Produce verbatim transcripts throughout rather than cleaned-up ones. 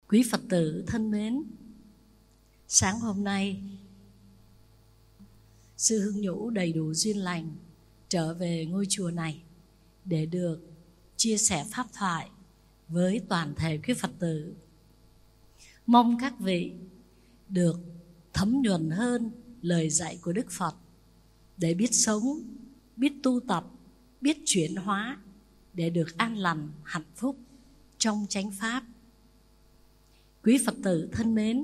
Quý Phật tử thân mến, sáng hôm nay Sư Hưng Nhũ đầy đủ duyên lành trở về ngôi chùa này để được chia sẻ pháp thoại với toàn thể quý Phật tử. Mong các vị được thấm nhuần hơn lời dạy của Đức Phật để biết sống, biết tu tập, biết chuyển hóa để được an lành, hạnh phúc trong chánh pháp. Quý Phật tử thân mến,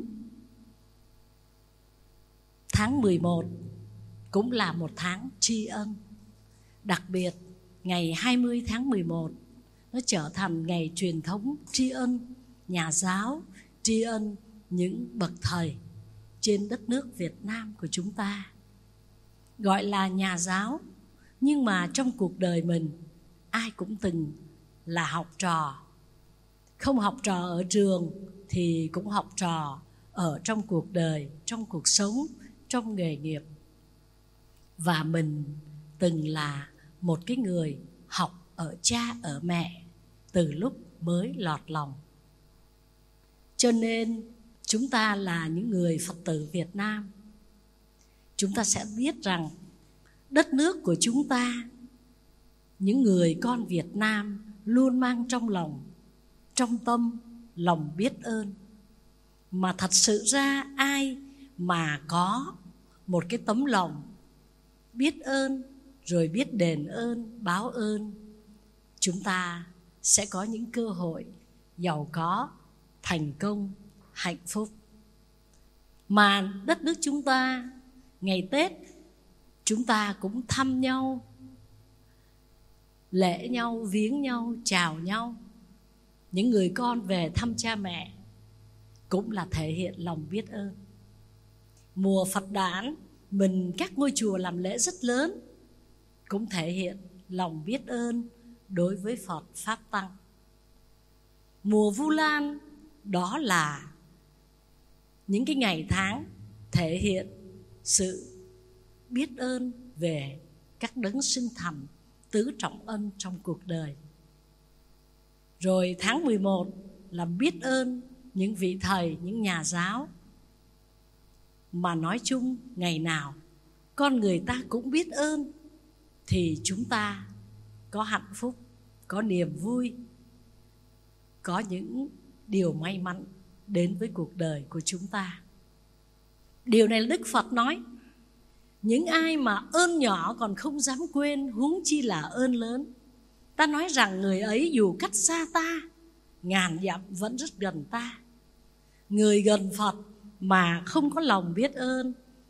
tháng mười một cũng là một tháng tri ân. Đặc biệt ngày hai mươi tháng mười một nó trở thành ngày truyền thống tri ân nhà giáo, tri ân những bậc thầy trên đất nước Việt Nam của chúng ta. Gọi là nhà giáo, nhưng mà trong cuộc đời mình ai cũng từng là học trò. Không học trò ở trường thì cũng học trò ở trong cuộc đời, trong cuộc sống, trong nghề nghiệp. Và mình từng là một cái người học ở cha ở mẹ từ lúc mới lọt lòng. Cho nên chúng ta là những người Phật tử Việt Nam, chúng ta sẽ biết rằng đất nước của chúng ta, những người con Việt Nam luôn mang trong lòng, trong tâm lòng biết ơn. Mà thật sự ra ai mà có một cái tấm lòng biết ơn, rồi biết đền ơn, báo ơn, chúng ta sẽ có những cơ hội giàu có, thành công, hạnh phúc. Mà đất nước chúng ta, ngày Tết chúng ta cũng thăm nhau, lễ nhau, viếng nhau, chào nhau. Những người con về thăm cha mẹ cũng là thể hiện lòng biết ơn. Mùa Phật đản, mình các ngôi chùa làm lễ rất lớn, cũng thể hiện lòng biết ơn đối với Phật Pháp Tăng. Mùa Vu Lan, đó là những cái ngày tháng thể hiện sự biết ơn về các đấng sinh thành tứ trọng ân trong cuộc đời. Rồi tháng mười một là biết ơn những vị thầy, những nhà giáo. Mà nói chung ngày nào con người ta cũng biết ơn thì chúng ta có hạnh phúc, có niềm vui, có những điều may mắn đến với cuộc đời của chúng ta. Điều này là Đức Phật nói. Những ai mà ơn nhỏ còn không dám quên, huống chi là ơn lớn. Ta nói rằng người ấy dù cách xa ta, ngàn dặm vẫn rất gần ta. Người gần Phật mà không có lòng biết ơn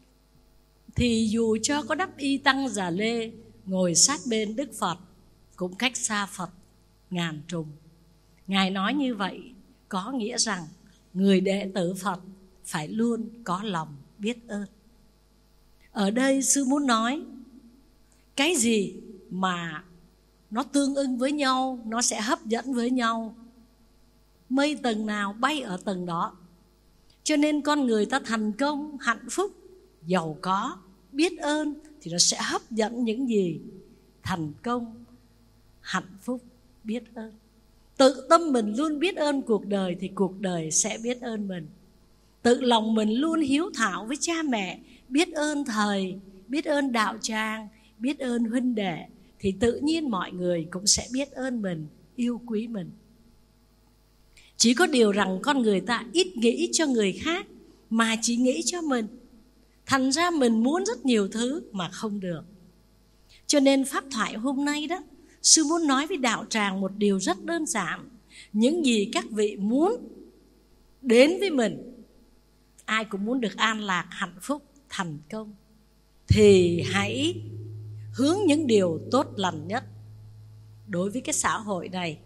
thì dù cho có đắp y tăng già lê, ngồi sát bên Đức Phật, cũng cách xa Phật ngàn trùng. Ngài nói như vậy có nghĩa rằng người đệ tử Phật phải luôn có lòng biết ơn. Ở đây sư muốn nói cái gì mà nó tương ưng với nhau, nó sẽ hấp dẫn với nhau. Mây tầng nào bay ở tầng đó. Cho nên con người ta thành công, hạnh phúc, giàu có, biết ơn thì nó sẽ hấp dẫn những gì? Thành công, hạnh phúc, biết ơn. Tự tâm mình luôn biết ơn cuộc đời thì cuộc đời sẽ biết ơn mình. Tự lòng mình luôn hiếu thảo với cha mẹ, biết ơn thầy, biết ơn đạo tràng, biết ơn huynh đệ, thì tự nhiên mọi người cũng sẽ biết ơn mình, yêu quý mình. Chỉ có điều rằng con người ta ít nghĩ cho người khác mà chỉ nghĩ cho mình. Thành ra mình muốn rất nhiều thứ mà không được. Cho nên pháp thoại hôm nay đó, sư muốn nói với đạo tràng một điều rất đơn giản. Những gì các vị muốn đến với mình, ai cũng muốn được an lạc, hạnh phúc, thành công, thì hãy hướng những điều tốt lành nhất đối với cái xã hội này.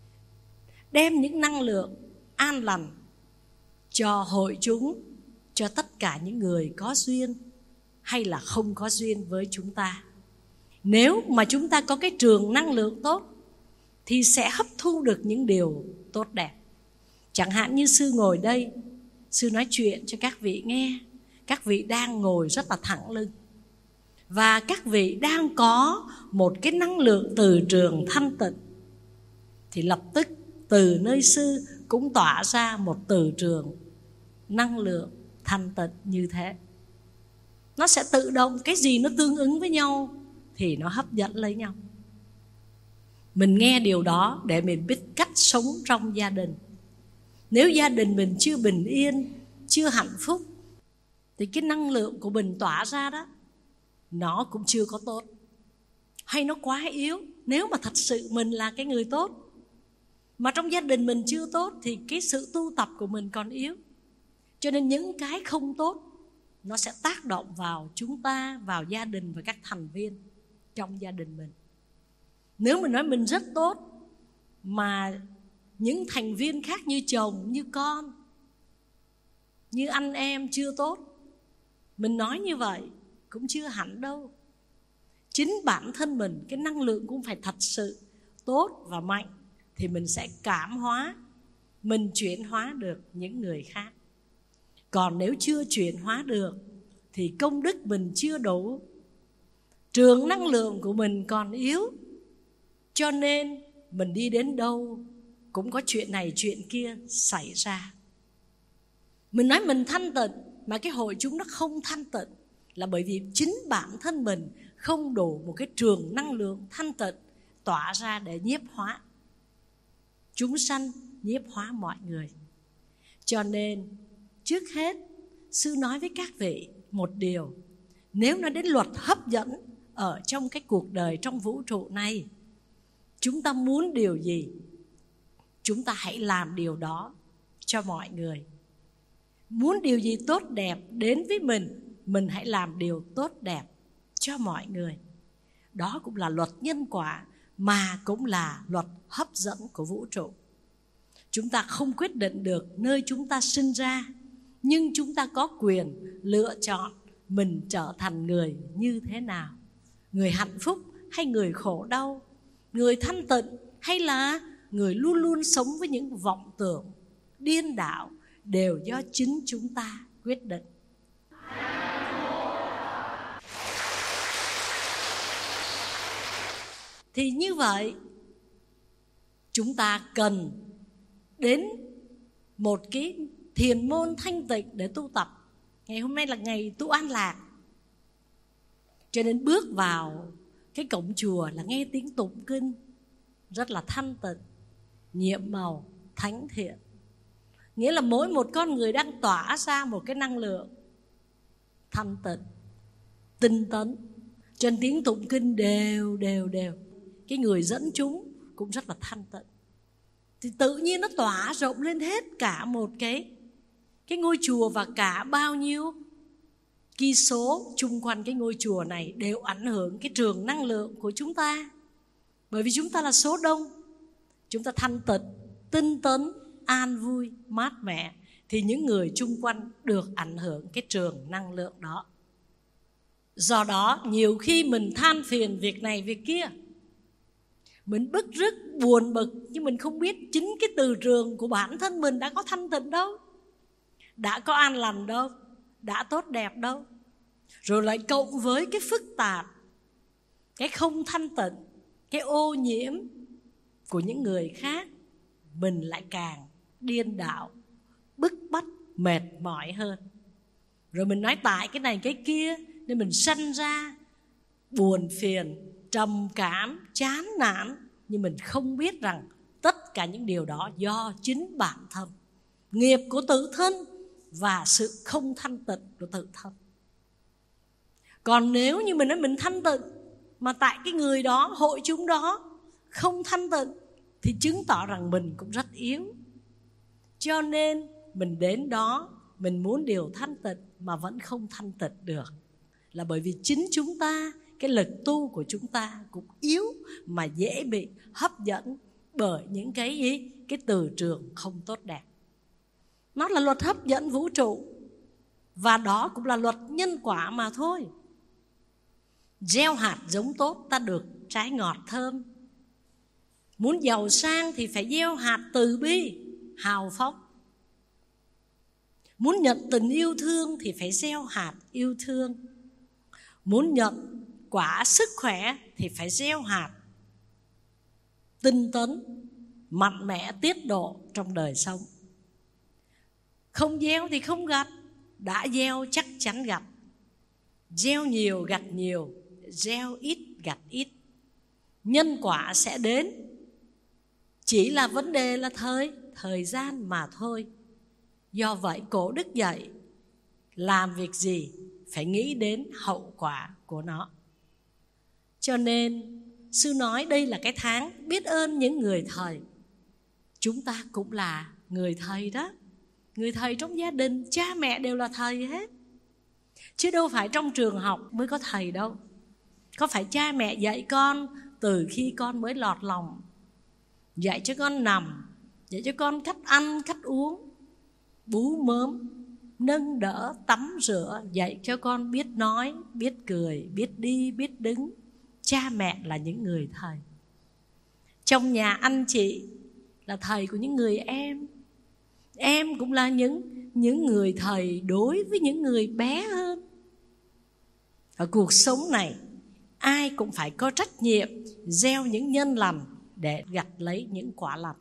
Đem những năng lượng an lành cho hội chúng, cho tất cả những người có duyên hay là không có duyên với chúng ta. Nếu mà chúng ta có cái trường năng lượng tốt thì sẽ hấp thu được những điều tốt đẹp. Chẳng hạn như sư ngồi đây, sư nói chuyện cho các vị nghe. Các vị đang ngồi rất là thẳng lưng, và các vị đang có một cái năng lượng từ trường thanh tịnh, thì lập tức từ nơi sư cũng tỏa ra một từ trường năng lượng thanh tịnh như thế. Nó sẽ tự động, cái gì nó tương ứng với nhau thì nó hấp dẫn lấy nhau. Mình nghe điều đó để mình biết cách sống trong gia đình. Nếu gia đình mình chưa bình yên, chưa hạnh phúc, thì cái năng lượng của mình tỏa ra đó, nó cũng chưa có tốt, hay nó quá yếu. Nếu mà thật sự mình là cái người tốt, mà trong gia đình mình chưa tốt, thì cái sự tu tập của mình còn yếu. Cho nên những cái không tốt nó sẽ tác động vào chúng ta, vào gia đình và các thành viên trong gia đình mình. Nếu mình nói mình rất tốt, mà những thành viên khác như chồng, như con, như anh em chưa tốt, mình nói như vậy cũng chưa hẳn đâu. Chính bản thân mình, cái năng lượng cũng phải thật sự tốt và mạnh, thì mình sẽ cảm hóa, mình chuyển hóa được những người khác. Còn nếu chưa chuyển hóa được thì công đức mình chưa đủ, trường năng lượng của mình còn yếu. Cho nên mình đi đến đâu cũng có chuyện này chuyện kia xảy ra. Mình nói mình thanh tịnh mà cái hội chúng nó không thanh tịnh, là bởi vì chính bản thân mình không đủ một cái trường năng lượng thanh tịnh tỏa ra để nhiếp hóa chúng sanh, nhiếp hóa mọi người. Cho nên trước hết sư nói với các vị một điều. Nếu nói đến luật hấp dẫn ở trong cái cuộc đời, trong vũ trụ này, chúng ta muốn điều gì, chúng ta hãy làm điều đó cho mọi người. Muốn điều gì tốt đẹp đến với mình, mình hãy làm điều tốt đẹp cho mọi người. Đó cũng là luật nhân quả, mà cũng là luật hấp dẫn của vũ trụ. Chúng ta không quyết định được nơi chúng ta sinh ra, nhưng chúng ta có quyền lựa chọn mình trở thành người như thế nào. Người hạnh phúc hay người khổ đau, người thanh tịnh hay là người luôn luôn sống với những vọng tưởng điên đảo, đều do chính chúng ta quyết định. Thì như vậy, chúng ta cần đến một cái thiền môn thanh tịnh để tu tập. Ngày hôm nay là ngày tu an lạc, cho nên bước vào cái cổng chùa là nghe tiếng tụng kinh rất là thanh tịnh, nhiệm màu, thánh thiện. Nghĩa là mỗi một con người đang tỏa ra một cái năng lượng thanh tịnh, tinh tấn. Cho nên tiếng tụng kinh đều đều đều, cái người dẫn chúng cũng rất là thanh tịnh. Thì tự nhiên nó tỏa rộng lên hết cả một cái cái ngôi chùa, và cả bao nhiêu cây số chung quanh cái ngôi chùa này đều ảnh hưởng cái trường năng lượng của chúng ta. Bởi vì chúng ta là số đông, chúng ta thanh tịnh, tinh tấn, an vui, mát mẻ, thì những người chung quanh được ảnh hưởng cái trường năng lượng đó. Do đó nhiều khi mình than phiền việc này việc kia, mình bức rứt, buồn bực, nhưng mình không biết chính cái từ trường của bản thân mình đã có thanh tịnh đâu, đã có an lành đâu, đã tốt đẹp đâu. Rồi lại cộng với cái phức tạp, cái không thanh tịnh, cái ô nhiễm của những người khác, mình lại càng điên đảo, bức bách, mệt mỏi hơn. Rồi mình nói tại cái này cái kia, nên mình sanh ra buồn phiền, trầm cảm, chán nản. Nhưng mình không biết rằng tất cả những điều đó do chính bản thân, nghiệp của tự thân và sự không thanh tịnh của tự thân. Còn nếu như mình nói mình thanh tịnh, mà tại cái người đó, hội chúng đó không thanh tịnh, thì chứng tỏ rằng mình cũng rất yếu. Cho nên mình đến đó, mình muốn điều thanh tịnh mà vẫn không thanh tịnh được, là bởi vì chính chúng ta, cái lực tu của chúng ta cũng yếu, mà dễ bị hấp dẫn bởi những cái gì? Cái từ trường không tốt đẹp. Nó là luật hấp dẫn vũ trụ, và đó cũng là luật nhân quả mà thôi. Gieo hạt giống tốt, ta được trái ngọt thơm. Muốn giàu sang thì phải gieo hạt từ bi, hào phóng. Muốn nhận tình yêu thương thì phải gieo hạt yêu thương. Muốn nhận quả sức khỏe thì phải gieo hạt tinh tấn, mạnh mẽ tiết độ trong đời sống. Không gieo thì không gặt, đã gieo chắc chắn gặt. Gieo nhiều gặt nhiều, gieo ít gặt ít. Nhân quả sẽ đến, chỉ là vấn đề là thời, thời gian mà thôi. Do vậy cổ đức dạy, làm việc gì phải nghĩ đến hậu quả của nó. Cho nên sư nói đây là cái tháng biết ơn những người thầy. Chúng ta cũng là người thầy đó. Người thầy trong gia đình, cha mẹ đều là thầy hết. Chứ đâu phải trong trường học mới có thầy đâu. Có phải cha mẹ dạy con từ khi con mới lọt lòng, dạy cho con nằm, dạy cho con cách ăn, cách uống, bú mớm, nâng đỡ, tắm rửa, dạy cho con biết nói, biết cười, biết đi, biết đứng. Cha mẹ là những người thầy. Trong nhà anh chị là thầy của những người em. Em cũng là những, những người thầy đối với những người bé hơn. Ở cuộc sống này, ai cũng phải có trách nhiệm gieo những nhân lành để gặt lấy những quả lành.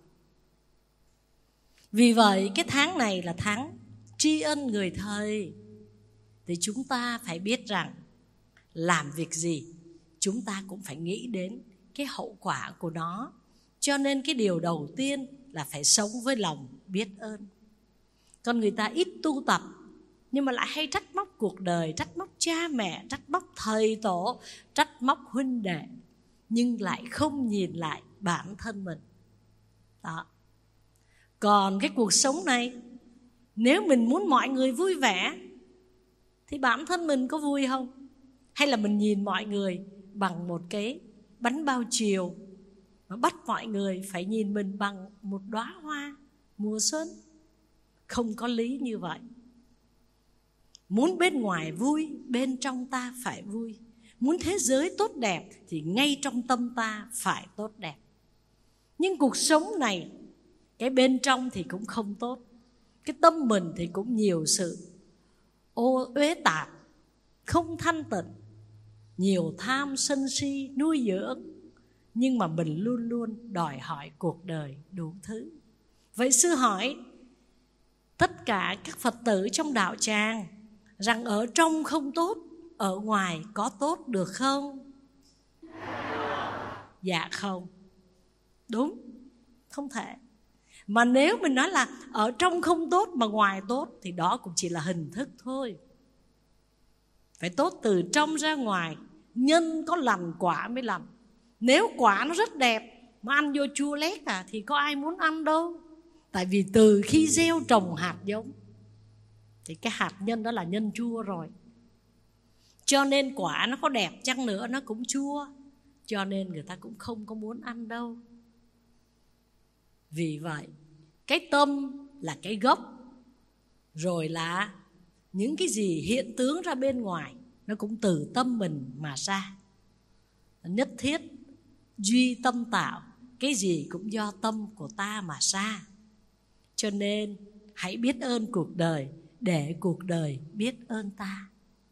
Vì vậy cái tháng này là tháng tri ân người thầy. Thì chúng ta phải biết rằng làm việc gì chúng ta cũng phải nghĩ đến cái hậu quả của nó. Cho nên cái điều đầu tiên là phải sống với lòng biết ơn. Còn người ta ít tu tập, nhưng mà lại hay trách móc cuộc đời, trách móc cha mẹ, trách móc thầy tổ, trách móc huynh đệ, nhưng lại không nhìn lại bản thân mình. Đó. Còn cái cuộc sống này, nếu mình muốn mọi người vui vẻ thì bản thân mình có vui không? Hay là mình nhìn mọi người bằng một cái bánh bao chiều mà bắt mọi người phải nhìn mình bằng một đóa hoa mùa xuân? Không có lý như vậy. Muốn bên ngoài vui, bên trong ta phải vui. Muốn thế giới tốt đẹp thì ngay trong tâm ta phải tốt đẹp. Nhưng cuộc sống này, cái bên trong thì cũng không tốt, cái tâm mình thì cũng nhiều sự ô uế tạp, không thanh tịnh, nhiều tham sân si nuôi dưỡng. Nhưng mà mình luôn luôn đòi hỏi cuộc đời đủ thứ. Vậy sư hỏi tất cả các Phật tử trong đạo tràng rằng ở trong không tốt, ở ngoài có tốt được không? Dạ không. Đúng, không thể. Mà nếu mình nói là ở trong không tốt mà ngoài tốt thì đó cũng chỉ là hình thức thôi. Phải tốt từ trong ra ngoài, nhân có lành quả mới lành. Nếu quả nó rất đẹp mà ăn vô chua lét à thì có ai muốn ăn đâu. Tại vì từ khi gieo trồng hạt giống thì cái hạt nhân đó là nhân chua rồi. Cho nên quả nó có đẹp chăng nữa nó cũng chua. Cho nên người ta cũng không có muốn ăn đâu. Vì vậy cái tâm là cái gốc. Rồi là những cái gì hiện tướng ra bên ngoài nó cũng từ tâm mình mà ra. Nhất thiết duy tâm tạo, cái gì cũng do tâm của ta mà ra. Cho nên hãy biết ơn cuộc đời để cuộc đời biết ơn ta.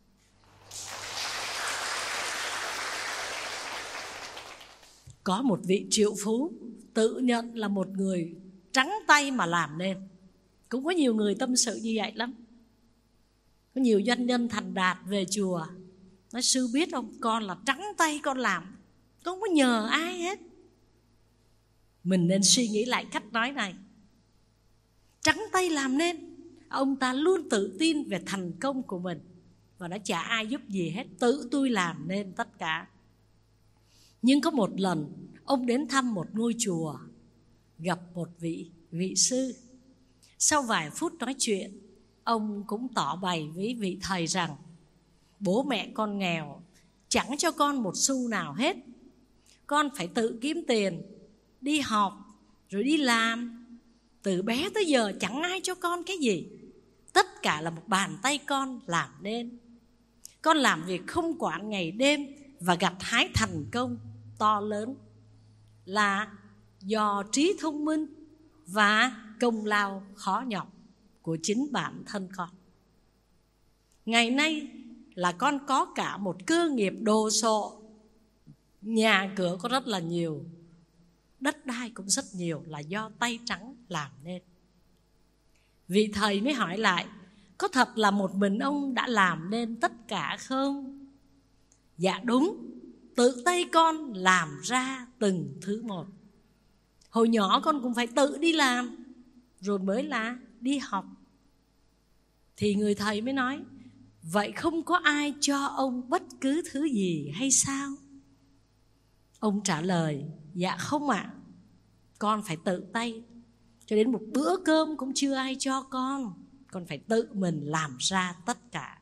Có một vị triệu phú tự nhận là một người trắng tay mà làm nên. Cũng có nhiều người tâm sự như vậy lắm. Có nhiều doanh nhân thành đạt về chùa nói sư biết không, con là trắng tay con làm, con không có nhờ ai hết. Mình nên suy nghĩ lại cách nói này. Trắng tay làm nên, ông ta luôn tự tin về thành công của mình và đã chả ai giúp gì hết, tự tôi làm nên tất cả. Nhưng có một lần ông đến thăm một ngôi chùa, gặp một vị vị sư. Sau vài phút nói chuyện, ông cũng tỏ bày với vị thầy rằng bố mẹ con nghèo, chẳng cho con một xu nào hết. Con phải tự kiếm tiền, đi học, rồi đi làm. Từ bé tới giờ chẳng ai cho con cái gì. Tất cả là một bàn tay con làm nên. Con làm việc không quản ngày đêm và gặt hái thành công to lớn là do trí thông minh và công lao khó nhọc của chính bản thân con. Ngày nay là con có cả một cơ nghiệp đồ sộ, nhà cửa có rất là nhiều, đất đai cũng rất nhiều là do tay trắng làm nên. Vị thầy mới hỏi lại: có thật là một mình ông đã làm nên tất cả không? Dạ đúng, tự tay con làm ra từng thứ một. Hồi nhỏ con cũng phải tự đi làm rồi mới là đi học. Thì người thầy mới nói: vậy không có ai cho ông bất cứ thứ gì hay sao? Ông trả lời: dạ không ạ, à, con phải tự tay. Cho đến một bữa cơm cũng chưa ai cho con, con phải tự mình làm ra tất cả.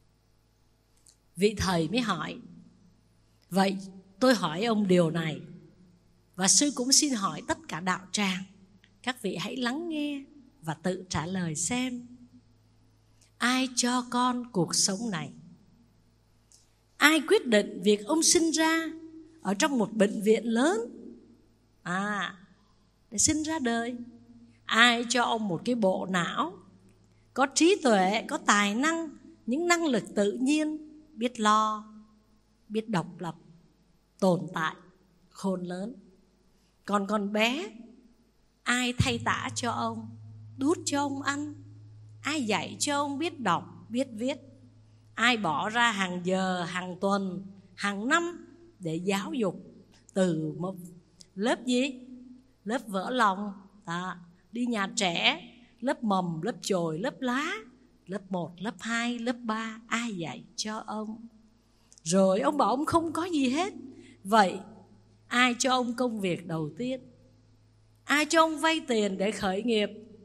Vị thầy mới hỏi: vậy tôi hỏi ông điều này, và sư cũng xin hỏi tất cả đạo tràng, các vị hãy lắng nghe và tự trả lời xem. Ai cho con cuộc sống này? Ai quyết định việc ông sinh ra ở trong một bệnh viện lớn à để sinh ra đời? Ai cho ông một cái bộ não có trí tuệ, có tài năng, những năng lực tự nhiên, biết lo, biết độc lập, tồn tại, khôn lớn? Còn còn bé, ai thay tã cho ông, đút cho ông ăn? Ai dạy cho ông biết đọc, biết viết? Ai bỏ ra hàng giờ, hàng tuần, hàng năm để giáo dục từ một lớp gì? Lớp vỡ lòng, à, đi nhà trẻ, lớp mầm, lớp chồi, lớp lá, lớp một, lớp hai, lớp ba, ai dạy cho ông? Rồi ông bảo ông không có gì hết. Vậy ai cho ông công việc đầu tiên? Ai cho ông vay tiền để khởi nghiệp?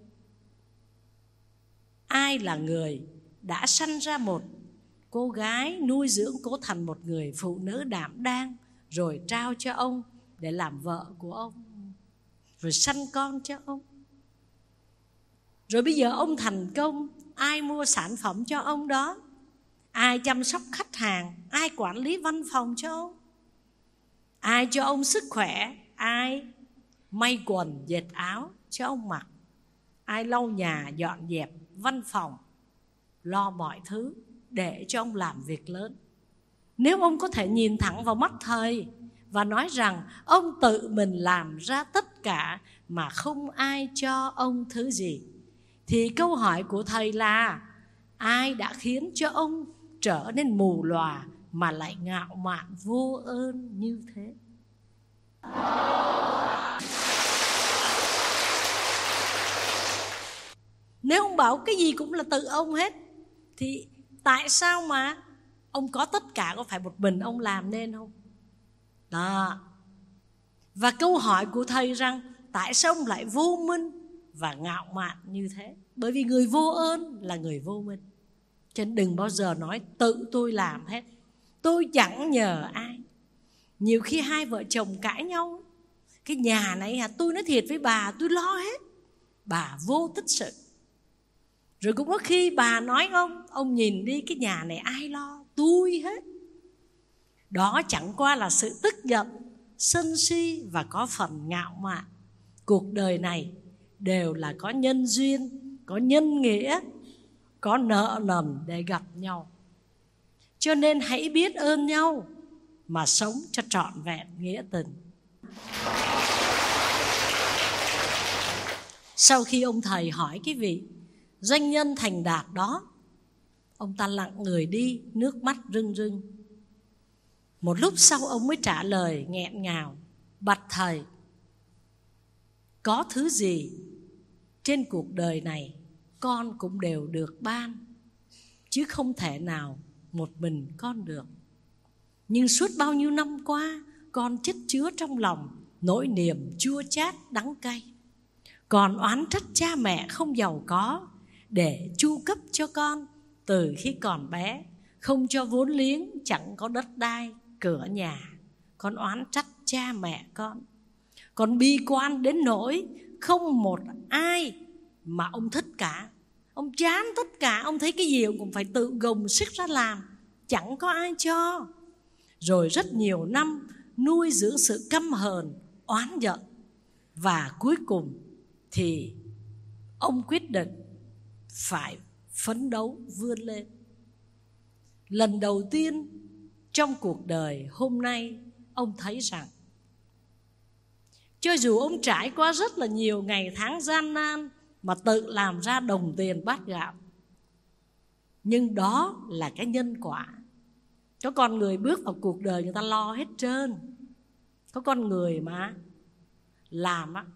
Ai là người đã sanh ra một cô gái, nuôi dưỡng cô thành một người phụ nữ đảm đang, rồi trao cho ông để làm vợ của ông, rồi sanh con cho ông? Rồi bây giờ ông thành công, ai mua sản phẩm cho ông đó? Ai chăm sóc khách hàng? Ai quản lý văn phòng cho ông? Ai cho ông sức khỏe? Ai may quần dệt áo cho ông mặc? Ai lau nhà, dọn dẹp văn phòng, lo mọi thứ để cho ông làm việc lớn? Nếu ông có thể nhìn thẳng vào mắt thầy và nói rằng ông tự mình làm ra tất cả mà không ai cho ông thứ gì, thì câu hỏi của thầy là: ai đã khiến cho ông trở nên mù lòa mà lại ngạo mạn vô ơn như thế? Nếu ông bảo cái gì cũng là tự ông hết, thì tại sao mà ông có tất cả, có phải một mình ông làm nên không? Đó. Và câu hỏi của thầy rằng tại sao ông lại vô minh và ngạo mạn như thế? Bởi vì người vô ơn là người vô minh. Cho nên đừng bao giờ nói tự tôi làm hết, tôi chẳng nhờ ai. Nhiều khi hai vợ chồng cãi nhau, cái nhà này à, tôi nói thiệt với bà, tôi lo hết, bà vô tích sự. Rồi cũng có khi bà nói ông, ông nhìn đi cái nhà này ai lo, tôi hết. Đó chẳng qua là sự tức giận, sân si và có phần ngạo mạn. Cuộc đời này đều là có nhân duyên, có nhân nghĩa, có nợ nần để gặp nhau. Cho nên hãy biết ơn nhau mà sống cho trọn vẹn nghĩa tình. Sau khi ông thầy hỏi cái vị doanh nhân thành đạt đó, ông ta lặng người đi, nước mắt rưng rưng. Một lúc sau ông mới trả lời nghẹn ngào: bạch thầy, có thứ gì trên cuộc đời này con cũng đều được ban, chứ không thể nào một mình con được. Nhưng suốt bao nhiêu năm qua, con chất chứa trong lòng nỗi niềm chua chát đắng cay. Còn oán trách cha mẹ không giàu có để chu cấp cho con từ khi còn bé, không cho vốn liếng, chẳng có đất đai, cửa nhà. Con oán trách cha mẹ con. Con bi quan đến nỗi không một ai mà ông thích cả. Ông chán tất cả, ông thấy cái gì ông cũng phải tự gồng sức ra làm, chẳng có ai cho. Rồi rất nhiều năm nuôi dưỡng sự căm hờn, oán giận. Và cuối cùng thì ông quyết định phải phấn đấu vươn lên. Lần đầu tiên trong cuộc đời hôm nay, ông thấy rằng Cho dù ông trải qua rất là nhiều ngày tháng gian nan mà tự làm ra đồng tiền bát gạo, nhưng đó là cái nhân quả. Có con người bước vào cuộc đời người ta lo hết trơn. Có con người mà làm á,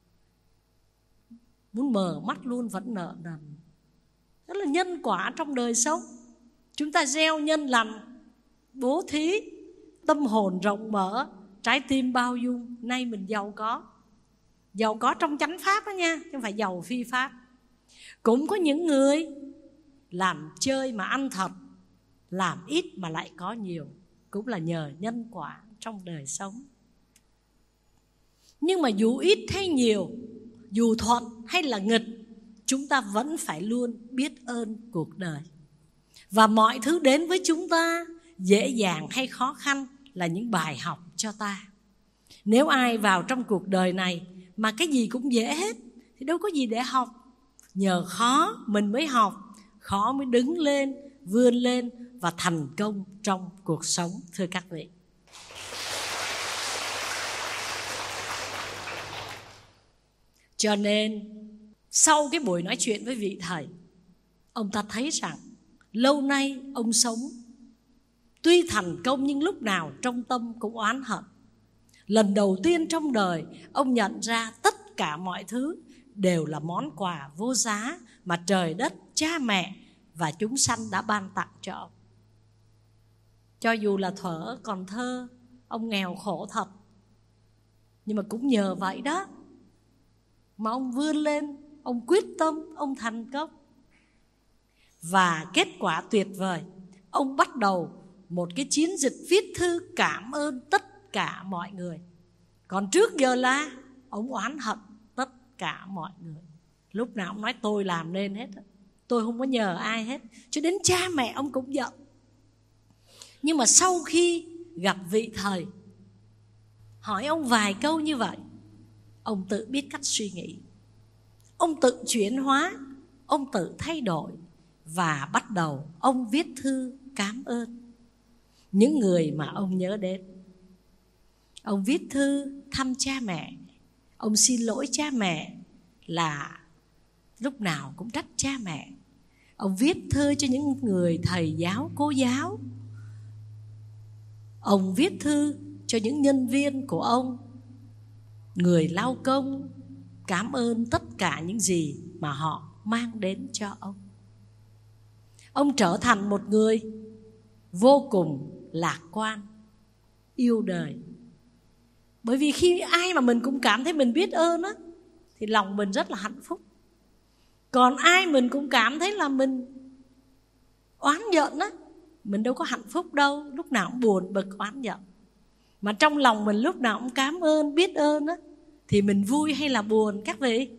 muốn mở mắt luôn vẫn nợ nần. Đó là nhân quả trong đời sống. Chúng ta gieo nhân lành, bố thí, tâm hồn rộng mở, trái tim bao dung, nay mình giàu có. Giàu có trong chánh pháp đó nha, chứ không phải giàu phi pháp. Cũng có những người làm chơi mà ăn thật, làm ít mà lại có nhiều, cũng là nhờ nhân quả trong đời sống. Nhưng mà dù ít hay nhiều, dù thuận hay là nghịch, chúng ta vẫn phải luôn biết ơn cuộc đời. Và mọi thứ đến với chúng ta, dễ dàng hay khó khăn, là những bài học cho ta. Nếu ai vào trong cuộc đời này mà cái gì cũng dễ hết thì đâu có gì để học. Nhờ khó mình mới học, khó mới đứng lên, vươn lên và thành công trong cuộc sống, thưa các vị. Cho nên sau cái buổi nói chuyện với vị thầy, ông ta thấy rằng lâu nay ông sống tuy thành công nhưng lúc nào trong tâm cũng oán hận. Lần đầu tiên trong đời ông nhận ra tất cả mọi thứ đều là món quà vô giá mà trời đất, cha mẹ và chúng sanh đã ban tặng cho ông. Cho dù là thuở còn thơ, ông nghèo khổ thật, nhưng mà cũng nhờ vậy đó mà ông vươn lên, ông quyết tâm, ông thành công. Và kết quả tuyệt vời, ông bắt đầu một cái chiến dịch viết thư cảm ơn tất cả mọi người. Còn trước giờ là ông oán hận tất cả mọi người. Lúc nào ông nói tôi làm nên hết, tôi không có nhờ ai hết, cho đến cha mẹ ông cũng giận. Nhưng mà sau khi gặp vị thầy, hỏi ông vài câu như vậy, ông tự biết cách suy nghĩ, ông tự chuyển hóa, ông tự thay đổi. Và bắt đầu ông viết thư cảm ơn những người mà ông nhớ đến. Ông viết thư thăm cha mẹ, ông xin lỗi cha mẹ là lúc nào cũng trách cha mẹ. Ông viết thư cho những người thầy giáo, cô giáo. Ông viết thư cho những nhân viên của ông, người lao công, cảm ơn tất cả những gì mà họ mang đến cho ông. Ông trở thành một người vô cùng lạc quan, yêu đời. Bởi vì khi ai mà mình cũng cảm thấy mình biết ơn á, thì lòng mình rất là hạnh phúc. Còn ai mình cũng cảm thấy là mình oán giận á, mình đâu có hạnh phúc đâu, lúc nào cũng buồn bực oán giận. Mà trong lòng mình lúc nào cũng cảm ơn, biết ơn á, thì mình vui hay là buồn các vị?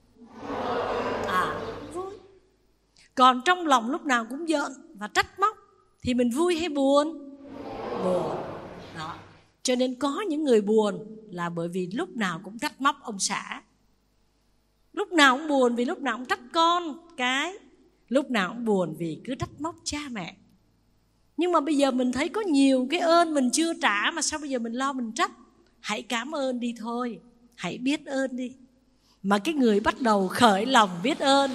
À, vui. Còn trong lòng lúc nào cũng giận và trách móc thì mình vui hay buồn? Buồn. Đó. Cho nên có những người buồn là bởi vì lúc nào cũng trách móc ông xã, lúc nào cũng buồn vì lúc nào cũng trách con cái, lúc nào cũng buồn vì cứ trách móc cha mẹ. Nhưng mà bây giờ mình thấy có nhiều cái ơn mình chưa trả mà sao bây giờ mình lo mình trách? Hãy cảm ơn đi thôi, hãy biết ơn đi. Mà cái người bắt đầu khởi lòng biết ơn,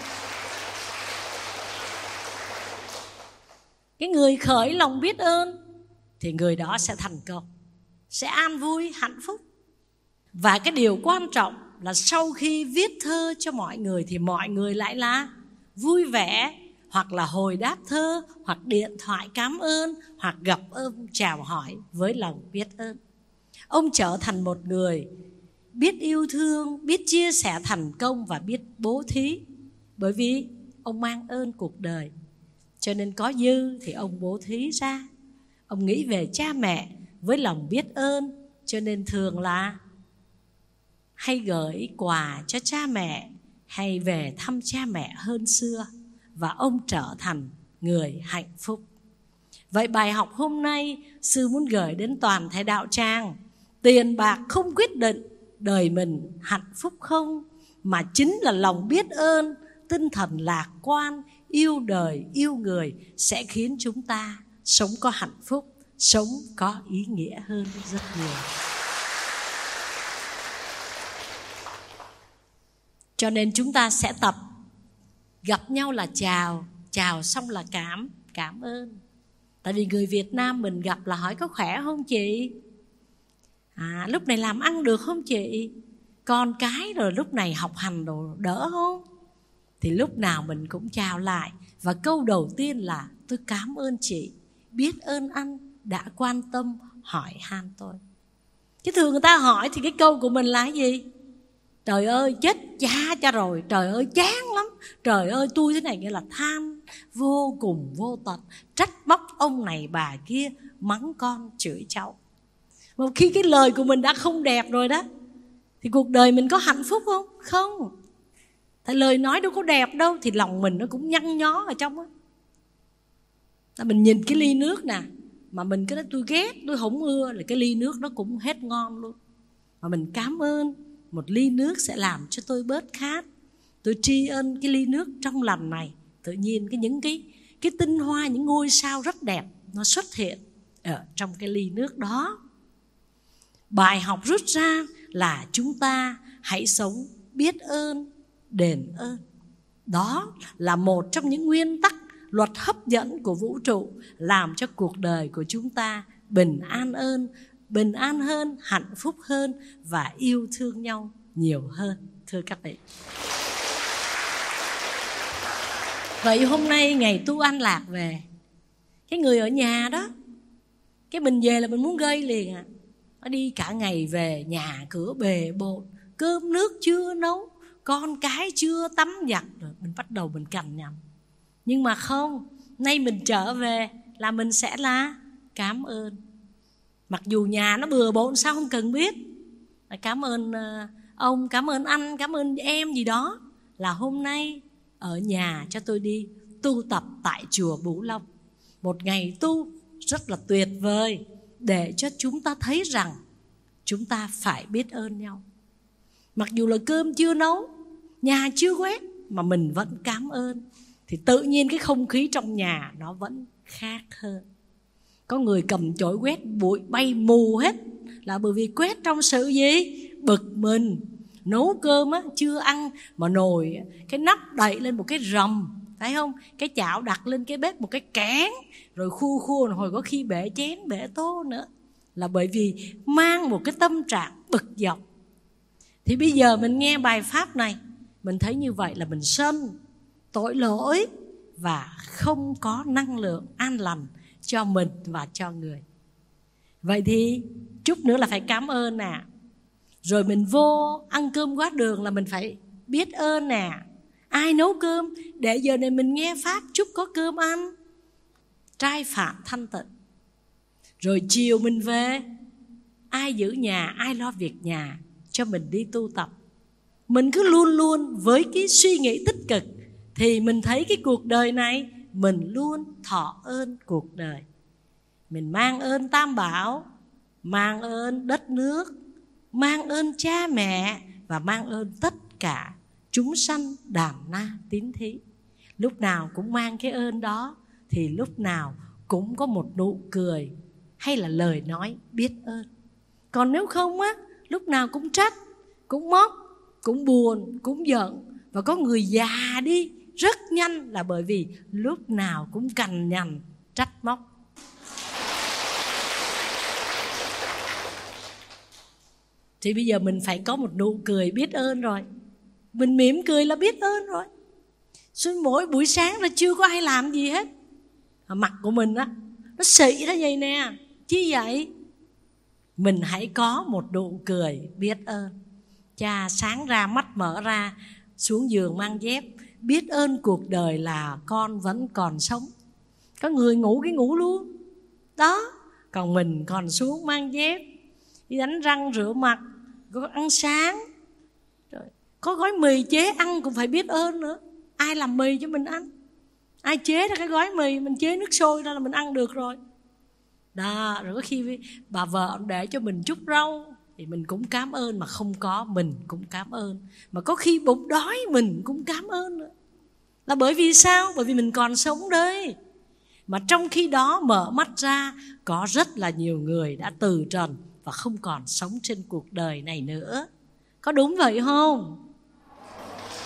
cái người khởi lòng biết ơn thì người đó sẽ thành công, sẽ an vui, hạnh phúc. Và cái điều quan trọng là sau khi viết thơ cho mọi người thì mọi người lại là vui vẻ, hoặc là hồi đáp thơ, hoặc điện thoại cảm ơn, hoặc gặp ơn chào hỏi với lòng biết ơn. Ông trở thành một người biết yêu thương, biết chia sẻ thành công và biết bố thí. Bởi vì ông mang ơn cuộc đời, cho nên có dư thì ông bố thí ra. Ông nghĩ về cha mẹ với lòng biết ơn, cho nên thường là hay gửi quà cho cha mẹ, hay về thăm cha mẹ hơn xưa. Và ông trở thành người hạnh phúc. Vậy bài học hôm nay sư muốn gửi đến toàn thể đạo tràng: tiền bạc không quyết định đời mình hạnh phúc không, mà chính là lòng biết ơn, tinh thần lạc quan, yêu đời, yêu người sẽ khiến chúng ta sống có hạnh phúc, sống có ý nghĩa hơn rất nhiều. Cho nên chúng ta sẽ tập gặp nhau là chào, chào xong là cảm, cảm ơn. Tại vì người Việt Nam mình gặp là hỏi có khỏe không chị? À, lúc này làm ăn được không chị? Con cái rồi lúc này học hành đồ đỡ không? Thì lúc nào mình cũng chào lại. Và câu đầu tiên là tôi cảm ơn chị, biết ơn anh đã quan tâm hỏi han tôi. Chứ thường người ta hỏi thì cái câu của mình là cái gì? Trời ơi chết cha cha rồi, trời ơi chán lắm, trời ơi tôi thế này, nghĩa là than vô cùng vô tận, trách móc ông này bà kia, mắng con chửi cháu. Một khi cái lời của mình đã không đẹp rồi đó, thì cuộc đời mình có hạnh phúc không? Không. Tại lời nói đâu có đẹp đâu, thì lòng mình nó cũng nhăn nhó ở trong á. Mình nhìn cái ly nước nè, mà mình cứ nói tôi ghét, tôi không ưa, là cái ly nước nó cũng hết ngon luôn. Mà mình cảm ơn, một ly nước sẽ làm cho tôi bớt khát. Tôi tri ân cái ly nước trong lành này. Tự nhiên cái những cái cái tinh hoa, những ngôi sao rất đẹp nó xuất hiện ở trong cái ly nước đó. Bài học rút ra là chúng ta hãy sống biết ơn, đền ơn. Đó là một trong những nguyên tắc, luật hấp dẫn của vũ trụ, làm cho cuộc đời của chúng ta bình an hơn, bình an hơn, hạnh phúc hơn và yêu thương nhau nhiều hơn. Thưa các vị, vậy hôm nay ngày tu an lạc về, cái người ở nhà đó, cái mình về là mình muốn gây liền à. Nó đi cả ngày về, nhà cửa bề bộn, cơm nước chưa nấu, con cái chưa tắm giặt, rồi mình bắt đầu mình cằn nhằn. Nhưng mà không, nay mình trở về là mình sẽ là cảm ơn. Mặc dù nhà nó bừa bộn sao không cần biết, cảm ơn ông, cảm ơn anh, cảm ơn em gì đó, là hôm nay ở nhà cho tôi đi tu tập tại chùa Bửu Long. Một ngày tu rất là tuyệt vời, để cho chúng ta thấy rằng chúng ta phải biết ơn nhau. Mặc dù là cơm chưa nấu, nhà chưa quét, mà mình vẫn cảm ơn, thì tự nhiên cái không khí trong nhà nó vẫn khác hơn. Có người cầm chổi quét bụi bay mù hết, là bởi vì quét trong sự gì? Bực mình. Nấu cơm á, chưa ăn mà nồi cái nắp đậy lên một cái rầm, thấy không? Cái chảo đặt lên cái bếp một cái kén, rồi khu khu hồi có khi bể chén bể tô nữa, là bởi vì mang một cái tâm trạng bực dọc. Thì bây giờ mình nghe bài pháp này, mình thấy như vậy là mình sân, tội lỗi và không có năng lượng an lành cho mình và cho người. Vậy thì chút nữa là phải cảm ơn nè. Rồi mình vô ăn cơm quá đường là mình phải biết ơn nè. Ai nấu cơm để giờ này mình nghe pháp chúc có cơm ăn, trai phạm thanh tịnh. Rồi chiều mình về, ai giữ nhà, ai lo việc nhà cho mình đi tu tập. Mình cứ luôn luôn với cái suy nghĩ tích cực, thì mình thấy cái cuộc đời này mình luôn thọ ơn cuộc đời. Mình mang ơn Tam Bảo, mang ơn đất nước, mang ơn cha mẹ, và mang ơn tất cả chúng sanh đàn na tín thí. Lúc nào cũng mang cái ơn đó, thì lúc nào cũng có một nụ cười hay là lời nói biết ơn. Còn nếu không á, lúc nào cũng trách, cũng móc, cũng buồn, cũng giận. Và có người già đi rất nhanh là bởi vì lúc nào cũng cằn nhằn, trách móc. Thì bây giờ mình phải có một nụ cười biết ơn rồi. Mình mỉm cười là biết ơn rồi. Xuân mỗi buổi sáng là chưa có ai làm gì hết, mặt của mình á, nó xị ra vậy nè. Chi vậy? Mình hãy có một nụ cười biết ơn. Cha sáng ra mắt mở ra, xuống giường mang dép, biết ơn cuộc đời là con vẫn còn sống. Có người ngủ cái ngủ luôn đó, còn mình còn xuống mang dép, đi đánh răng rửa mặt, có ăn sáng, rồi có gói mì chế ăn cũng phải biết ơn nữa. Ai làm mì cho mình ăn, ai chế ra cái gói mì, mình chế nước sôi ra là mình ăn được rồi đó. Rồi có khi bà vợ để cho mình chút rau thì mình cũng cảm ơn, mà không có mình cũng cảm ơn. Mà có khi bụng đói mình cũng cảm ơn nữa. Là bởi vì sao? Bởi vì mình còn sống đấy. Mà trong khi đó mở mắt ra, có rất là nhiều người đã từ trần và không còn sống trên cuộc đời này nữa. Có đúng vậy không?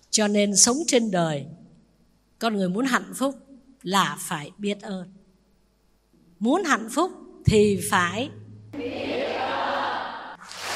Cho nên sống trên đời, con người muốn hạnh phúc là phải biết ơn. Muốn hạnh phúc thì phải biết ơn.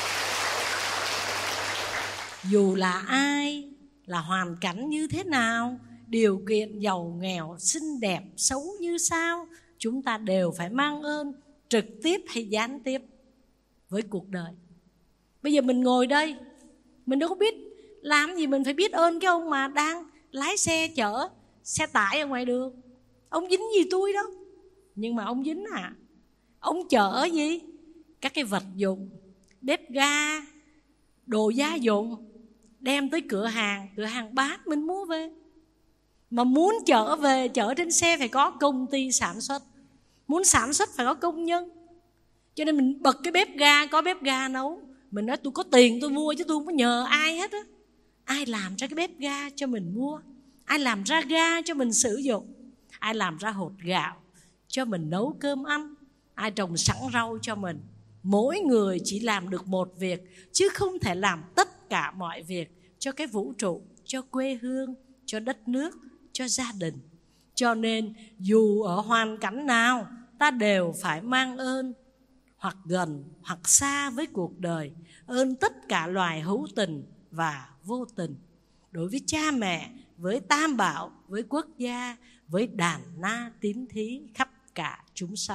Dù là ai, là hoàn cảnh như thế nào, điều kiện giàu nghèo, xinh đẹp, xấu như sao, chúng ta đều phải mang ơn, trực tiếp hay gián tiếp, với cuộc đời. Bây giờ mình ngồi đây, mình đâu có biết làm gì, mình phải biết ơn cái ông mà đang lái xe chở xe tải ở ngoài đường. Ông dính gì tôi đâu, nhưng mà ông dính à. Ông chở gì? Các cái vật dụng, bếp ga, đồ gia dụng, đem tới cửa hàng, cửa hàng bán mình mua về. Mà muốn chở về, chở trên xe phải có công ty sản xuất, muốn sản xuất phải có công nhân. Cho nên mình bật cái bếp ga, có bếp ga nấu. Mình nói tôi có tiền tôi mua chứ tôi không có nhờ ai hết á. Ai làm ra cái bếp ga cho mình mua, ai làm ra ga cho mình sử dụng, ai làm ra hột gạo cho mình nấu cơm ăn, ai trồng sẵn rau cho mình. Mỗi người chỉ làm được một việc, chứ không thể làm tất cả mọi việc cho cái vũ trụ, cho quê hương, cho đất nước, cho gia đình. Cho nên dù ở hoàn cảnh nào, ta đều phải mang ơn, hoặc gần hoặc xa với cuộc đời. Ơn tất cả loài hữu tình và vô tình. Đối với cha mẹ, với tam bảo, với quốc gia, với đàn na tín thí khắp cả chúng sanh.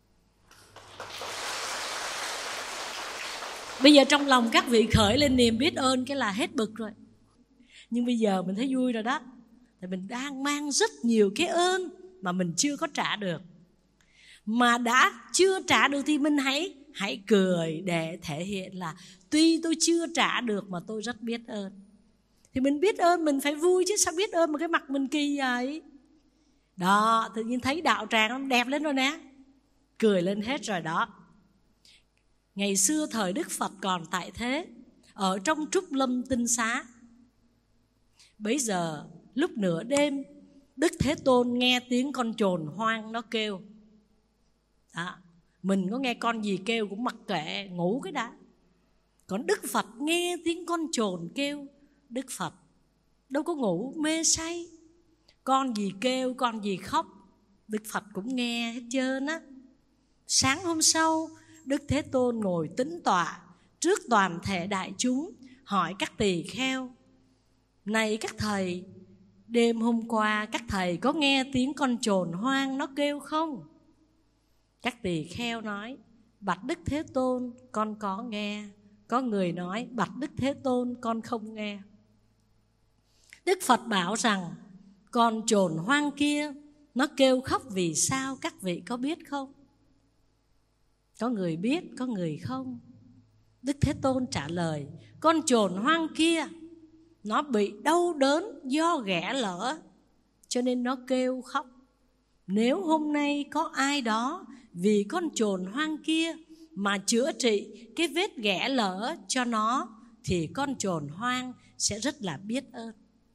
Bây giờ trong lòng các vị khởi lên niềm biết ơn cái là hết bực rồi. Nhưng bây giờ mình thấy vui rồi đó. Tại mình đang mang rất nhiều cái ơn mà mình chưa có trả được. Mà đã chưa trả được thì mình hãy hãy cười để thể hiện là tuy tôi chưa trả được mà tôi rất biết ơn. Thì mình biết ơn mình phải vui chứ, sao biết ơn mà cái mặt mình kỳ vậy. Đó, tự nhiên thấy đạo tràng nó đẹp lên rồi nè, cười lên hết rồi đó. Ngày xưa thời Đức Phật còn tại thế, ở trong Trúc Lâm Tinh Xá, bấy giờ lúc nửa đêm, Đức Thế Tôn nghe tiếng con chồn hoang nó kêu. Đó, mình có nghe con gì kêu cũng mặc kệ, ngủ cái đã. Còn Đức Phật nghe tiếng con chồn kêu, Đức Phật đâu có ngủ mê say. Con gì kêu, con gì khóc, Đức Phật cũng nghe hết trơn á. Sáng hôm sau, Đức Thế Tôn ngồi tĩnh tọa trước toàn thể đại chúng, hỏi các tỳ kheo: này các thầy, đêm hôm qua các thầy có nghe tiếng con chồn hoang nó kêu không? Các tỳ kheo nói: bạch Đức Thế Tôn, con có nghe. Có người nói: bạch Đức Thế Tôn, con không nghe. Đức Phật bảo rằng: con chồn hoang kia nó kêu khóc vì sao, các vị có biết không? Có người biết, có người không. Đức Thế Tôn trả lời: con chồn hoang kia nó bị đau đớn do ghẻ lỡ, cho nên nó kêu khóc. Nếu hôm nay có ai đó vì con chồn hoang kia mà chữa trị cái vết ghẻ lỡ cho nó, thì con chồn hoang sẽ rất là biết ơn.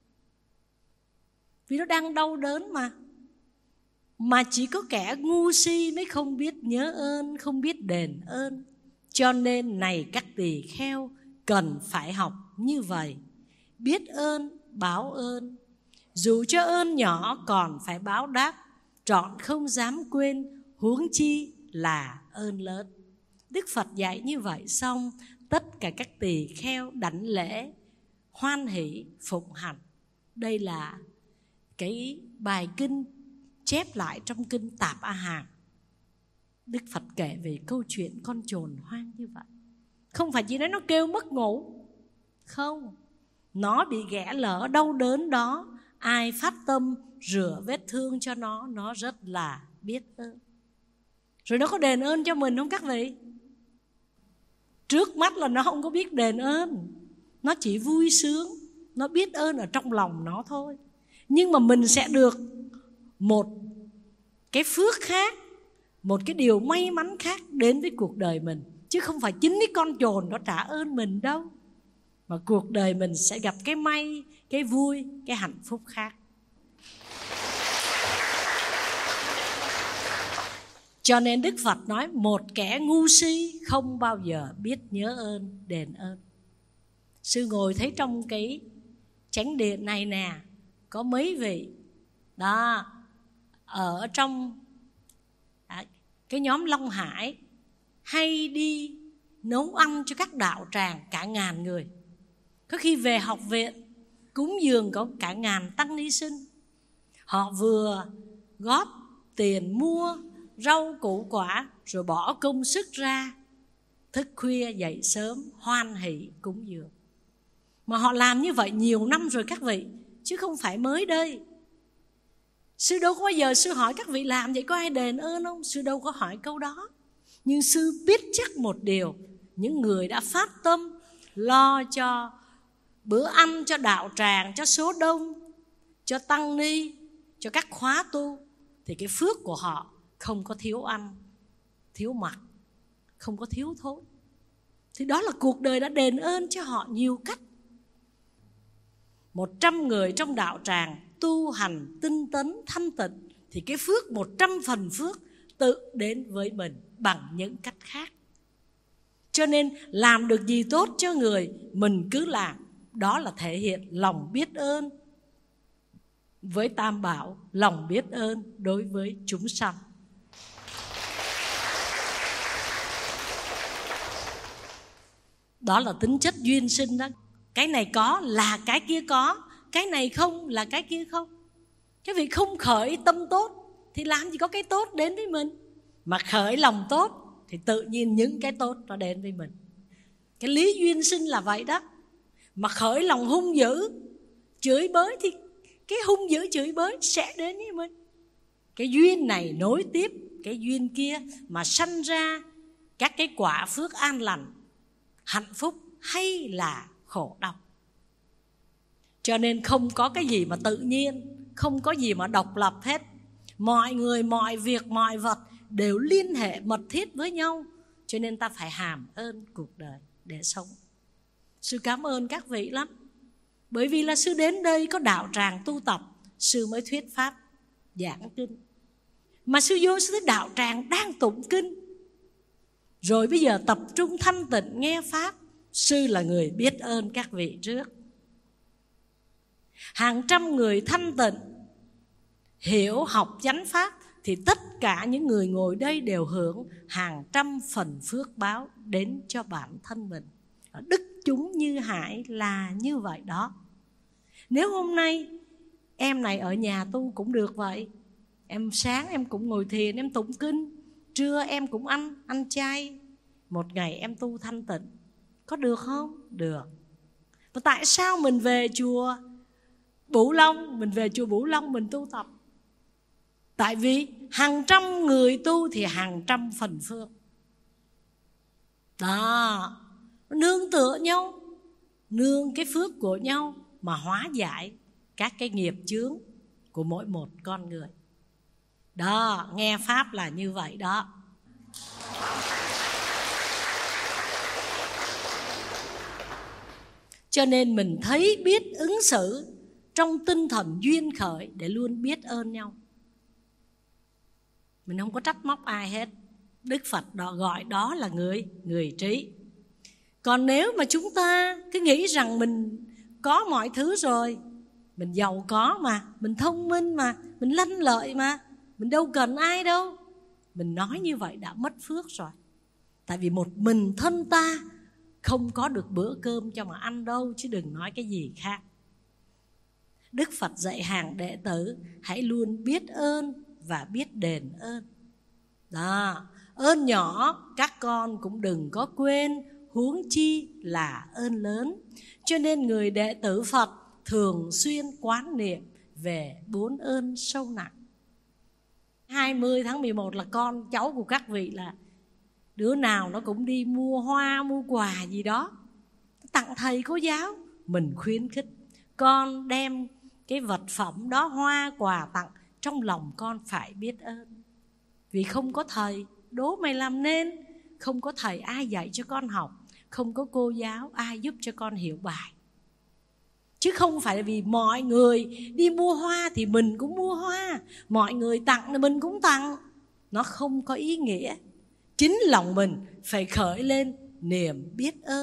Vì nó đang đau đớn mà. Mà chỉ có kẻ ngu si mới không biết nhớ ơn, không biết đền ơn. Cho nên này các tỳ kheo, cần phải học như vậy. Biết ơn, báo ơn. Dù cho ơn nhỏ còn phải báo đáp, trọn không dám quên, huống chi là ơn lớn. Đức Phật dạy như vậy xong, tất cả các tỳ kheo đảnh lễ, hoan hỷ, phụng hành. Đây là cái bài kinh chép lại trong kinh Tạp A Hàm. Đức Phật kể về câu chuyện con chồn hoang như vậy. Không phải chỉ nói nó kêu mất ngủ, không. Nó bị ghẻ lỡ đau đớn đó, ai phát tâm rửa vết thương cho nó, nó rất là biết ơn. Rồi nó có đền ơn cho mình không các vị? Trước mắt là nó không có biết đền ơn, nó chỉ vui sướng, nó biết ơn ở trong lòng nó thôi. Nhưng mà mình sẽ được một cái phước khác, một cái điều may mắn khác đến với cuộc đời mình. Chứ không phải chính cái con chồn nó trả ơn mình đâu, mà cuộc đời mình sẽ gặp cái may, cái vui, cái hạnh phúc khác. Cho nên Đức Phật nói một kẻ ngu si không bao giờ biết nhớ ơn, đền ơn. Sư ngồi thấy trong cái chánh điện này nè, có mấy vị đó ở trong à, cái nhóm Long Hải hay đi nấu ăn cho các đạo tràng cả ngàn người. Có khi về học viện cúng dường có cả ngàn tăng ni sinh. Họ vừa góp tiền mua rau củ quả rồi bỏ công sức ra, thức khuya dậy sớm hoan hỷ cúng dường. Mà họ làm như vậy nhiều năm rồi các vị, chứ không phải mới đây. Sư đâu có bao giờ sư hỏi các vị làm vậy có ai đền ơn không? Sư đâu có hỏi câu đó. Nhưng sư biết chắc một điều, những người đã phát tâm lo cho bữa ăn, cho đạo tràng, cho số đông, cho tăng ni, cho các khóa tu, thì cái phước của họ không có thiếu ăn, thiếu mặc, không có thiếu thốn. Thì đó là cuộc đời đã đền ơn cho họ nhiều cách. Một trăm người trong đạo tràng tu hành tinh tấn thanh tịnh, thì cái phước một trăm phần phước tự đến với mình bằng những cách khác. Cho nên làm được gì tốt cho người, mình cứ làm. Đó là thể hiện lòng biết ơn với Tam Bảo, lòng biết ơn đối với chúng sanh. Đó là tính chất duyên sinh đó. Cái này có là cái kia có, cái này không là cái kia không. Cái vị không khởi tâm tốt thì làm gì có cái tốt đến với mình. Mà khởi lòng tốt thì tự nhiên những cái tốt nó đến với mình. Cái lý duyên sinh là vậy đó. Mà khởi lòng hung dữ, chửi bới thì cái hung dữ chửi bới sẽ đến với mình. Cái duyên này nối tiếp cái duyên kia mà sanh ra các cái quả phước an lành, hạnh phúc hay là khổ đau. Cho nên không có cái gì mà tự nhiên, không có gì mà độc lập hết. Mọi người, mọi việc, mọi vật đều liên hệ mật thiết với nhau. Cho nên ta phải hàm ơn cuộc đời để sống. Sư cảm ơn các vị lắm. Bởi vì là sư đến đây có đạo tràng tu tập, sư mới thuyết pháp giảng kinh. Mà sư vô sư tới đạo tràng đang tụng kinh, rồi bây giờ tập trung thanh tịnh nghe pháp. Sư là người biết ơn các vị trước. Hàng trăm người thanh tịnh hiểu học chánh pháp, thì tất cả những người ngồi đây đều hưởng hàng trăm phần phước báo đến cho bản thân mình. Đức chúng như hải là như vậy đó. Nếu hôm nay em này ở nhà tu cũng được vậy. Em sáng em cũng ngồi thiền, em tụng kinh. Trưa em cũng ăn, ăn chay. Một ngày em tu thanh tịnh, có được không? Được. Và tại sao mình về chùa Bửu Long, mình về chùa Bửu Long mình tu tập? Tại vì hàng trăm người tu thì hàng trăm phần phước. Đó, nương tựa nhau, nương cái phước của nhau mà hóa giải các cái nghiệp chướng của mỗi một con người. Đó, nghe pháp là như vậy đó. Cho nên mình thấy biết ứng xử trong tinh thần duyên khởi để luôn biết ơn nhau. Mình không có trách móc ai hết. Đức Phật đó gọi đó là người người trí. Còn nếu mà chúng ta cứ nghĩ rằng mình có mọi thứ rồi, mình giàu có mà, mình thông minh mà, mình lanh lợi mà, mình đâu cần ai đâu, mình nói như vậy đã mất phước rồi. Tại vì một mình thân ta không có được bữa cơm cho mà ăn đâu, chứ đừng nói cái gì khác. Đức Phật dạy hàng đệ tử hãy luôn biết ơn và biết đền ơn. Đó, ơn nhỏ các con cũng đừng có quên, huống chi là ơn lớn. Cho nên người đệ tử Phật thường xuyên quán niệm về bốn ơn sâu nặng. hai mươi tháng mười một là con cháu của các vị là đứa nào nó cũng đi mua hoa, mua quà gì đó tặng thầy cô giáo. Mình khuyến khích con đem cái vật phẩm đó, hoa, quà tặng, trong lòng con phải biết ơn. Vì không có thầy đố mày làm nên, không có thầy ai dạy cho con học, không có cô giáo ai giúp cho con hiểu bài. Chứ không phải là vì mọi người đi mua hoa thì mình cũng mua hoa, mọi người tặng thì mình cũng tặng. Nó không có ý nghĩa. Chính lòng mình phải khởi lên niềm biết ơn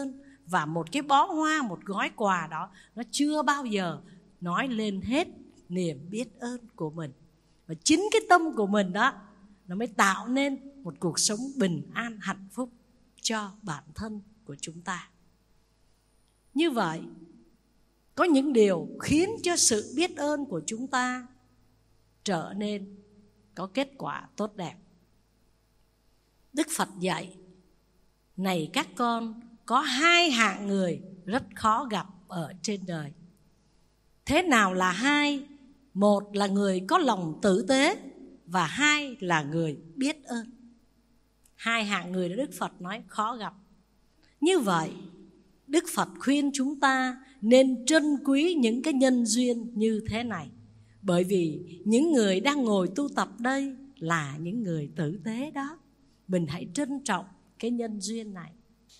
và một cái bó hoa, một gói quà đó, nó chưa bao giờ nói lên hết niềm biết ơn của mình. Và chính cái tâm của mình đó, nó mới tạo nên một cuộc sống bình an, hạnh phúc cho bản thân của chúng ta. Như vậy, có những điều khiến cho sự biết ơn của chúng ta trở nên có kết quả tốt đẹp. Đức Phật dạy, này các con, có hai hạng người rất khó gặp ở trên đời. Thế nào là hai? Một là người có lòng tử tế, và hai là người biết ơn. Hai hạng người đó Đức Phật nói khó gặp. Như vậy, Đức Phật khuyên chúng ta nên trân quý những cái nhân duyên như thế này. Bởi vì những người đang ngồi tu tập đây là những người tử tế đó. Mình hãy trân trọng cái nhân duyên này.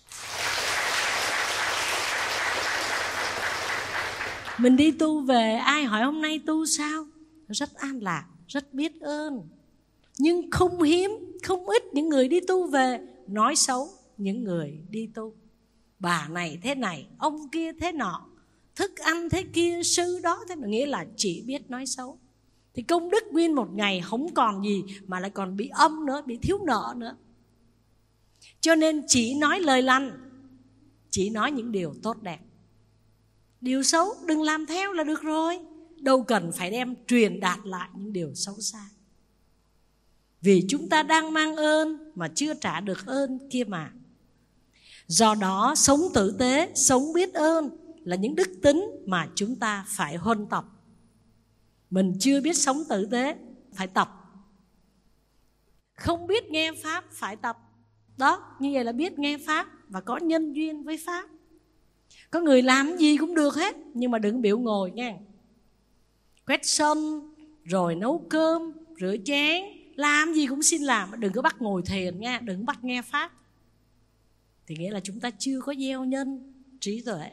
Mình đi tu về, ai hỏi hôm nay tu sao? Rất an lạc, rất biết ơn. Nhưng không hiếm, không ít những người đi tu về nói xấu những người đi tu. Bà này thế này, ông kia thế nọ, thức ăn thế kia, sư đó thế nào, nghĩa là chỉ biết nói xấu. Thì công đức nguyên một ngày không còn gì, mà lại còn bị âm nữa, bị thiếu nợ nữa. Cho nên chỉ nói lời lành, chỉ nói những điều tốt đẹp. Điều xấu đừng làm theo là được rồi. Đâu cần phải đem truyền đạt lại những điều xấu xa. Vì chúng ta đang mang ơn mà chưa trả được ơn kia mà. Do đó sống tử tế, sống biết ơn là những đức tính mà chúng ta phải huân tập. Mình chưa biết sống tử tế, phải tập. Không biết nghe Pháp, phải tập. Đó, như vậy là biết nghe Pháp và có nhân duyên với Pháp. Có người làm gì cũng được hết, nhưng mà đừng biểu ngồi nha. Quét sân, rồi nấu cơm, rửa chén, làm gì cũng xin làm. Đừng có bắt ngồi thiền nha, đừng bắt nghe Pháp. Thì nghĩa là chúng ta chưa có gieo nhân trí tuệ.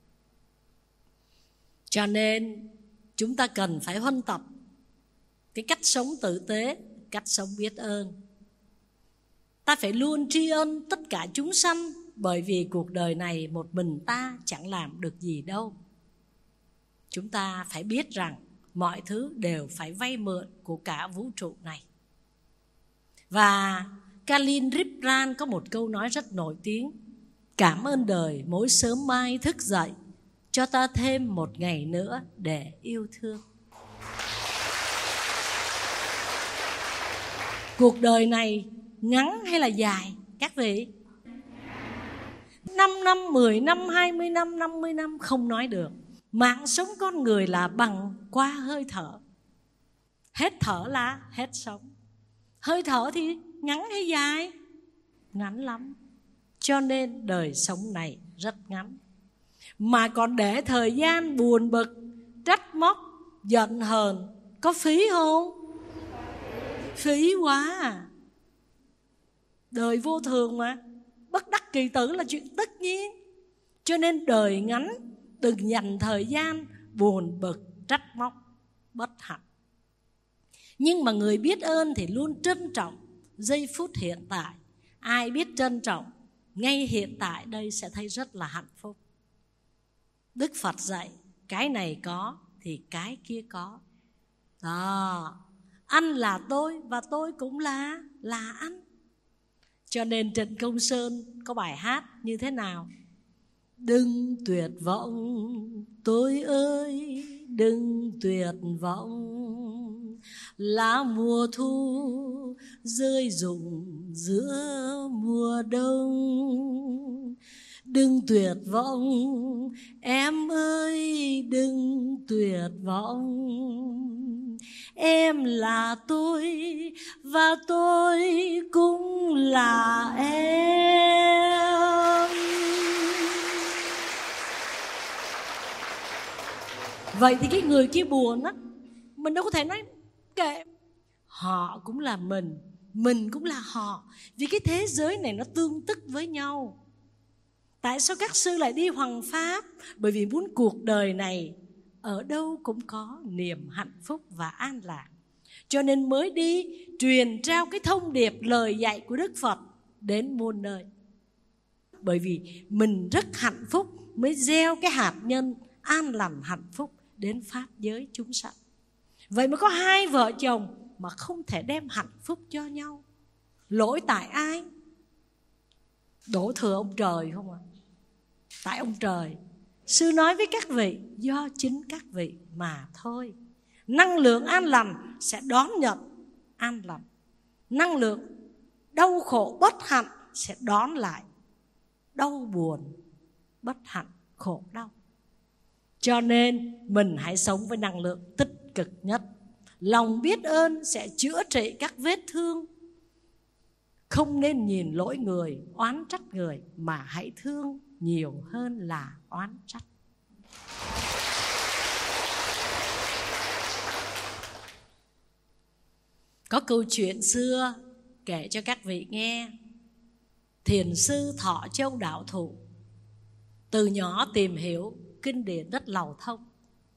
Cho nên chúng ta cần phải huân tập cái cách sống tử tế, cách sống biết ơn. Ta phải luôn tri ân tất cả chúng sanh, bởi vì cuộc đời này một mình ta chẳng làm được gì đâu. Chúng ta phải biết rằng mọi thứ đều phải vay mượn của cả vũ trụ này. Và Khalil Gibran có một câu nói rất nổi tiếng: cảm ơn đời mỗi sớm mai thức dậy, cho ta thêm một ngày nữa để yêu thương. Cuộc đời này ngắn hay là dài các vị? Năm năm, mười năm, hai mươi năm, năm mươi năm không nói được. Mạng sống con người là bằng qua hơi thở. Hết thở là hết sống. Hơi thở thì ngắn hay dài? Ngắn lắm. Cho nên đời sống này rất ngắn. Mà còn để thời gian buồn bực, trách móc, giận hờn, có phí không? Phí quá à. Đời vô thường mà, bất đắc kỳ tử là chuyện tất nhiên. Cho nên đời ngắn, đừng dành thời gian buồn bực, trách móc, bất hạnh. Nhưng mà người biết ơn thì luôn trân trọng giây phút hiện tại. Ai biết trân trọng ngay hiện tại đây sẽ thấy rất là hạnh phúc. Đức Phật dạy cái này có thì cái kia có. Đó, anh là tôi và tôi cũng là là anh. Cho nên Trịnh Công Sơn có bài hát như thế nào? Đừng tuyệt vọng tôi ơi, đừng tuyệt vọng, lá mùa thu rơi rụng giữa mùa đông. Đừng tuyệt vọng em ơi, đừng tuyệt vọng, em là tôi và tôi cũng là em. Vậy thì cái người kia buồn á, mình đâu có thể nói kệ. Họ cũng là mình, mình cũng là họ. Vì cái thế giới này nó tương tức với nhau. Tại sao các sư lại đi hoằng pháp? Bởi vì muốn cuộc đời này ở đâu cũng có niềm hạnh phúc và an lạc. Cho nên mới đi truyền trao cái thông điệp lời dạy của Đức Phật đến muôn nơi. Bởi vì mình rất hạnh phúc mới gieo cái hạt nhân an lành hạnh phúc đến pháp giới chúng sanh. Vậy mà có hai vợ chồng mà không thể đem hạnh phúc cho nhau. Lỗi tại ai? Đổ thừa ông trời không ạ? À? Tại ông trời. Sư nói với các vị, do chính các vị mà thôi. Năng lượng an lành sẽ đón nhận an lành. Năng lượng đau khổ bất hạnh sẽ đón lại đau buồn, bất hạnh, khổ đau. Cho nên mình hãy sống với năng lượng tích cực nhất. Lòng biết ơn sẽ chữa trị các vết thương. Không nên nhìn lỗi người, oán trách người, mà hãy thương nhiều hơn là oán trách. Có câu chuyện xưa kể cho các vị nghe. Thiền sư Thọ Châu Đạo Thụ từ nhỏ tìm hiểu kinh điển rất lầu thông.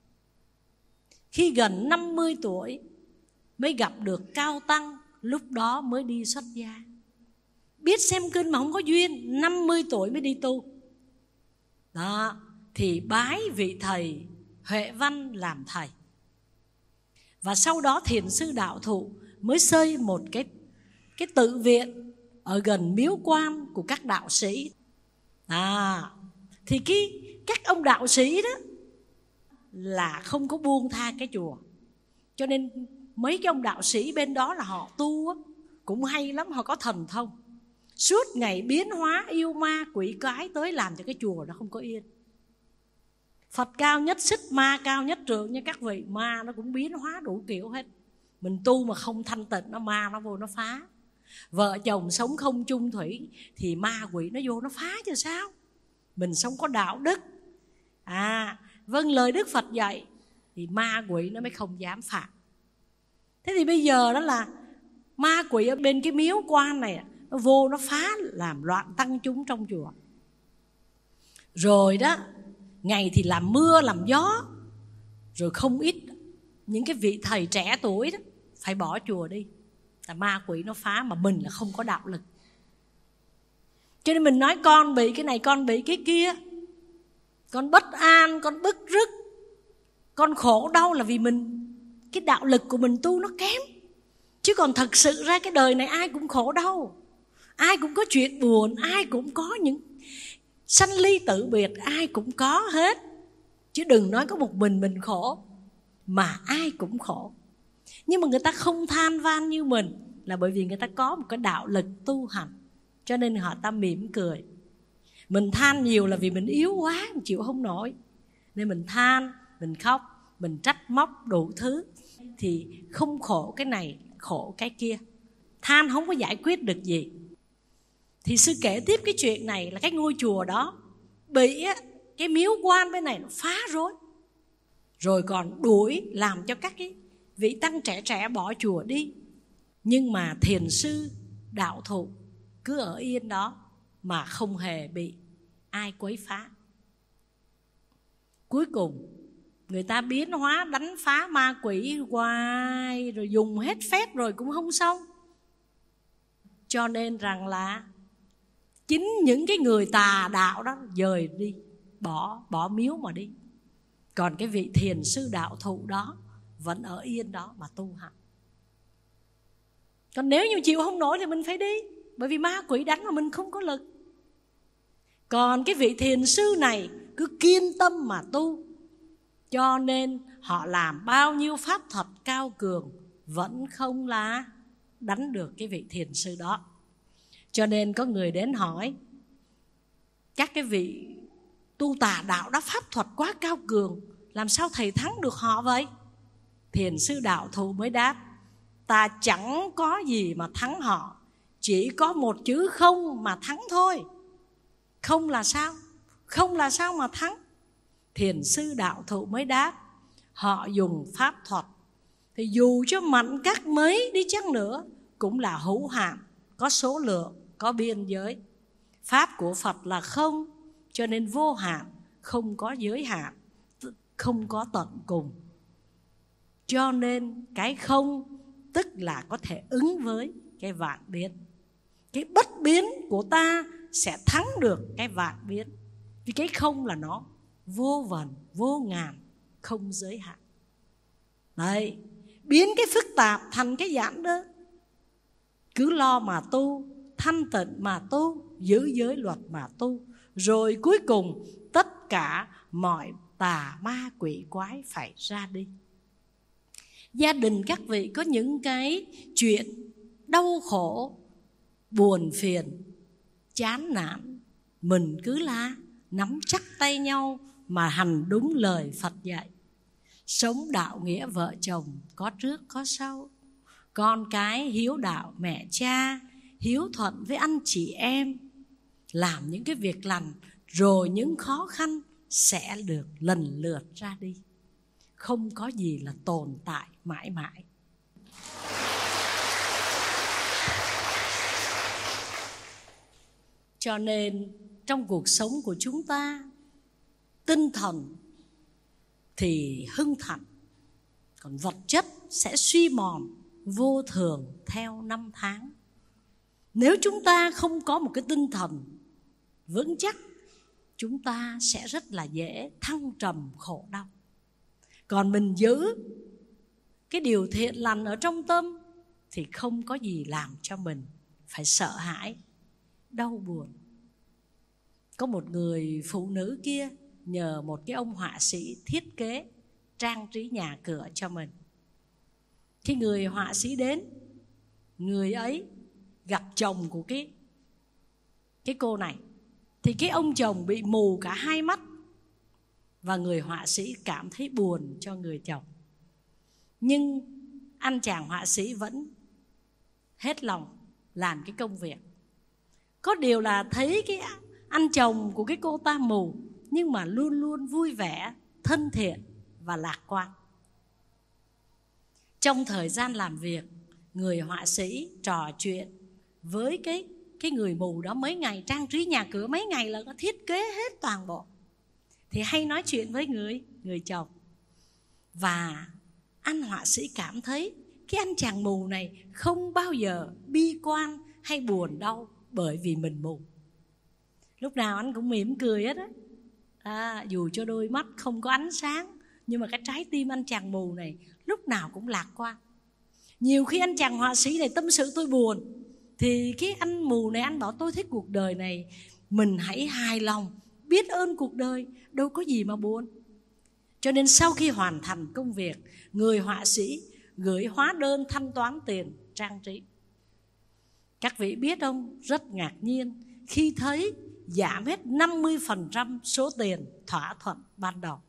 Khi gần năm mươi tuổi mới gặp được Cao Tăng, lúc đó mới đi xuất gia. Biết xem kinh mà không có duyên, năm mươi tuổi mới đi tu. Đó, thì bái vị thầy Huệ Văn làm thầy. Và sau đó thiền sư Đạo Thụ mới xây một cái, cái tự viện ở gần miếu quan của các đạo sĩ. À, thì cái, các ông đạo sĩ đó là không có buông tha cái chùa. Cho nên mấy cái ông đạo sĩ bên đó là họ tu á, cũng hay lắm, họ có thần thông. Suốt ngày biến hóa yêu ma quỷ quái tới làm cho cái chùa nó không có yên. Phật cao nhất xích, ma cao nhất trượng nha các vị. Ma nó cũng biến hóa đủ kiểu hết. Mình tu mà không thanh tịnh, nó ma nó vô nó phá. Vợ chồng sống không chung thủy thì ma quỷ nó vô nó phá chứ sao. Mình sống có đạo đức, à vâng lời Đức Phật dạy, thì ma quỷ nó mới không dám phạm. Thế thì bây giờ đó là ma quỷ ở bên cái miếu quan này, nó vô nó phá làm loạn tăng chúng trong chùa. Rồi đó, ngày thì làm mưa làm gió. Rồi không ít những cái vị thầy trẻ tuổi đó phải bỏ chùa đi. Là ma quỷ nó phá, mà mình là không có đạo lực. Cho nên mình nói con bị cái này, con bị cái kia, con bất an, con bức rứt, con khổ đau là vì mình, cái đạo lực của mình tu nó kém. Chứ còn thật sự ra cái đời này ai cũng khổ đau, ai cũng có chuyện buồn, ai cũng có những sanh ly tử biệt, ai cũng có hết. Chứ đừng nói có một mình mình khổ, mà ai cũng khổ. Nhưng mà người ta không than van như mình là bởi vì người ta có một cái đạo lực tu hành, cho nên họ ta mỉm cười. Mình than nhiều là vì mình yếu quá, mình chịu không nổi, nên mình than, mình khóc, mình trách móc đủ thứ. Thì không khổ cái này, khổ cái kia. Than không có giải quyết được gì. Thì sư kể tiếp cái chuyện này là cái ngôi chùa đó bị cái miếu quan bên này nó phá rối, rồi còn đuổi làm cho các cái vị tăng trẻ trẻ bỏ chùa đi. Nhưng mà thiền sư Đạo Thụ cứ ở yên đó mà không hề bị ai quấy phá. Cuối cùng người ta biến hóa đánh phá ma quỷ hoài, rồi dùng hết phép rồi cũng không xong. Cho nên rằng là chính những cái người tà đạo đó dời đi, bỏ, bỏ miếu mà đi. Còn cái vị thiền sư Đạo Thụ đó vẫn ở yên đó mà tu hành. Còn nếu như chịu không nổi thì mình phải đi, bởi vì ma quỷ đánh mà mình không có lực. Còn cái vị thiền sư này cứ kiên tâm mà tu, cho nên họ làm bao nhiêu pháp thuật cao cường vẫn không là đánh được cái vị thiền sư đó. Cho nên có người đến hỏi, các cái vị tu tà đạo đó pháp thuật quá cao cường, làm sao thầy thắng được họ vậy? Thiền sư Đạo Thụ mới đáp, ta chẳng có gì mà thắng họ, chỉ có một chữ không mà thắng thôi. Không là sao? Không là sao mà thắng? Thiền sư Đạo Thụ mới đáp, họ dùng pháp thuật thì dù cho mạnh các mấy đi chăng nữa cũng là hữu hạn, có số lượng, có biên giới. Pháp của Phật là không, cho nên vô hạn, không có giới hạn, không có tận cùng. Cho nên cái không tức là có thể ứng với cái vạn biến. Cái bất biến của ta sẽ thắng được cái vạn biến. Vì cái không là nó vô vần, vô ngàn, không giới hạn. Đấy, biến cái phức tạp thành cái giản đơn. Cứ lo mà tu, thanh tịnh mà tu, giữ giới luật mà tu, rồi cuối cùng tất cả mọi tà ma quỷ quái phải ra đi. Gia đình các vị có những cái chuyện đau khổ, buồn phiền, chán nản, mình cứ là nắm chắc tay nhau mà hành đúng lời Phật dạy. Sống đạo nghĩa vợ chồng có trước có sau, con cái hiếu đạo mẹ cha, hiếu thuận với anh chị em, làm những cái việc lành, rồi những khó khăn sẽ được lần lượt ra đi. Không có gì là tồn tại mãi mãi. Cho nên trong cuộc sống của chúng ta, tinh thần thì hưng thịnh, còn vật chất sẽ suy mòn vô thường theo năm tháng. Nếu chúng ta không có một cái tinh thần vững chắc, chúng ta sẽ rất là dễ thăng trầm khổ đau. Còn mình giữ cái điều thiện lành ở trong tâm thì không có gì làm cho mình phải sợ hãi, đau buồn. Có một người phụ nữ kia nhờ một cái ông họa sĩ thiết kế trang trí nhà cửa cho mình. Khi người họa sĩ đến, người ấy gặp chồng của cái, cái cô này, thì cái ông chồng bị mù cả hai mắt. Và người họa sĩ cảm thấy buồn cho người chồng. Nhưng anh chàng họa sĩ vẫn hết lòng làm cái công việc. Có điều là thấy cái anh chồng của cái cô ta mù, nhưng mà luôn luôn vui vẻ, thân thiện và lạc quan. Trong thời gian làm việc, người họa sĩ trò chuyện với cái, cái người mù đó mấy ngày, trang trí nhà cửa mấy ngày là có thiết kế hết toàn bộ. Thì hay nói chuyện với người, người chồng. Và anh họa sĩ cảm thấy cái anh chàng mù này không bao giờ bi quan hay buồn đau bởi vì mình mù. Lúc nào anh cũng mỉm cười hết á. À, dù cho đôi mắt không có ánh sáng, nhưng mà cái trái tim anh chàng mù này lúc nào cũng lạc quan. Nhiều khi anh chàng họa sĩ này tâm sự tôi buồn, thì cái anh mù này anh bảo tôi thấy cuộc đời này mình hãy hài lòng, biết ơn cuộc đời, đâu có gì mà buồn. Cho nên sau khi hoàn thành công việc, người họa sĩ gửi hóa đơn thanh toán tiền trang trí. Các vị biết không, rất ngạc nhiên khi thấy giảm hết năm mươi phần trăm số tiền thỏa thuận ban đầu.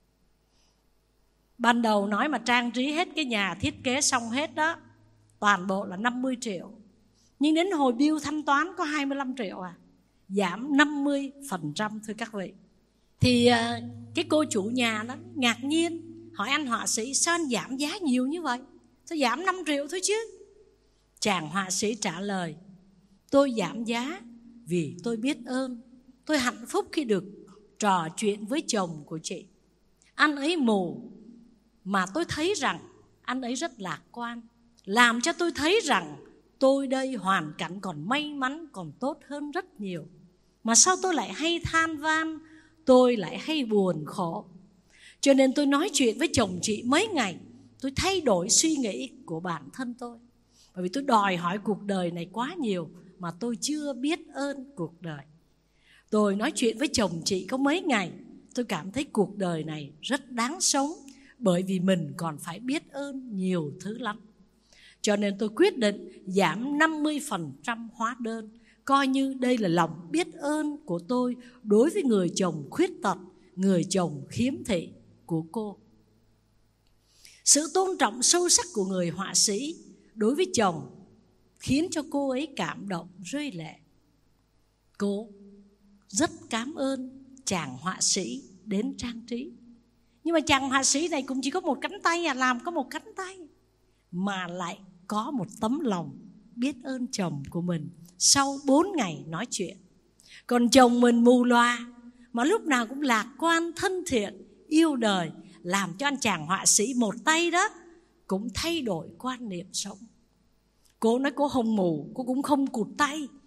Ban đầu nói mà trang trí hết cái nhà, thiết kế xong hết đó, toàn bộ là năm mươi triệu. Nhưng đến hồi bill thanh toán có hai mươi lăm triệu à, giảm năm mươi phần trăm thưa các vị. Thì cái cô chủ nhà đó ngạc nhiên hỏi anh họa sĩ, sao anh giảm giá nhiều như vậy? Tôi giảm năm triệu thôi chứ. Chàng họa sĩ trả lời, tôi giảm giá vì tôi biết ơn, tôi hạnh phúc khi được trò chuyện với chồng của chị. Anh ấy mù mà tôi thấy rằng anh ấy rất lạc quan, làm cho tôi thấy rằng tôi đây hoàn cảnh còn may mắn, còn tốt hơn rất nhiều. Mà sao tôi lại hay than van, tôi lại hay buồn khổ. Cho nên tôi nói chuyện với chồng chị mấy ngày, tôi thay đổi suy nghĩ của bản thân tôi. Bởi vì tôi đòi hỏi cuộc đời này quá nhiều mà tôi chưa biết ơn cuộc đời. Tôi nói chuyện với chồng chị có mấy ngày, tôi cảm thấy cuộc đời này rất đáng sống, bởi vì mình còn phải biết ơn nhiều thứ lắm. Cho nên tôi quyết định giảm năm mươi phần trăm hóa đơn, coi như đây là lòng biết ơn của tôi đối với người chồng khuyết tật, người chồng khiếm thị của cô. Sự tôn trọng sâu sắc của người họa sĩ đối với chồng khiến cho cô ấy cảm động rơi lệ. Cô rất cảm ơn chàng họa sĩ đến trang trí. Nhưng mà chàng họa sĩ này cũng chỉ có một cánh tay à, làm có một cánh tay, mà lại có một tấm lòng biết ơn chồng của mình sau bốn ngày nói chuyện. Còn chồng mình mù loà mà lúc nào cũng lạc quan, thân thiện, yêu đời, làm cho anh chàng họa sĩ một tay đó cũng thay đổi quan niệm sống. Cô nói cô không mù, cô cũng không cụt tay,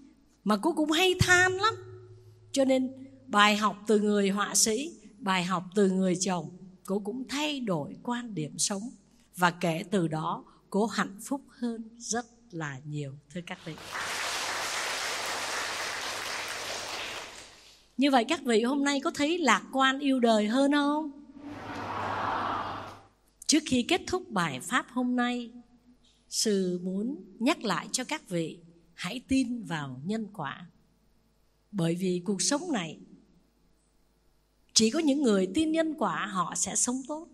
mà cô cũng hay than lắm. Cho nên bài học từ người họa sĩ, bài học từ người chồng, cô cũng thay đổi quan điểm sống. Và kể từ đó cô hạnh phúc hơn rất là nhiều, thưa các vị. Như vậy các vị hôm nay có thấy lạc quan yêu đời hơn không? Trước khi kết thúc bài pháp hôm nay, sư muốn nhắc lại cho các vị hãy tin vào nhân quả. Bởi vì cuộc sống này chỉ có những người tin nhân quả họ sẽ sống tốt.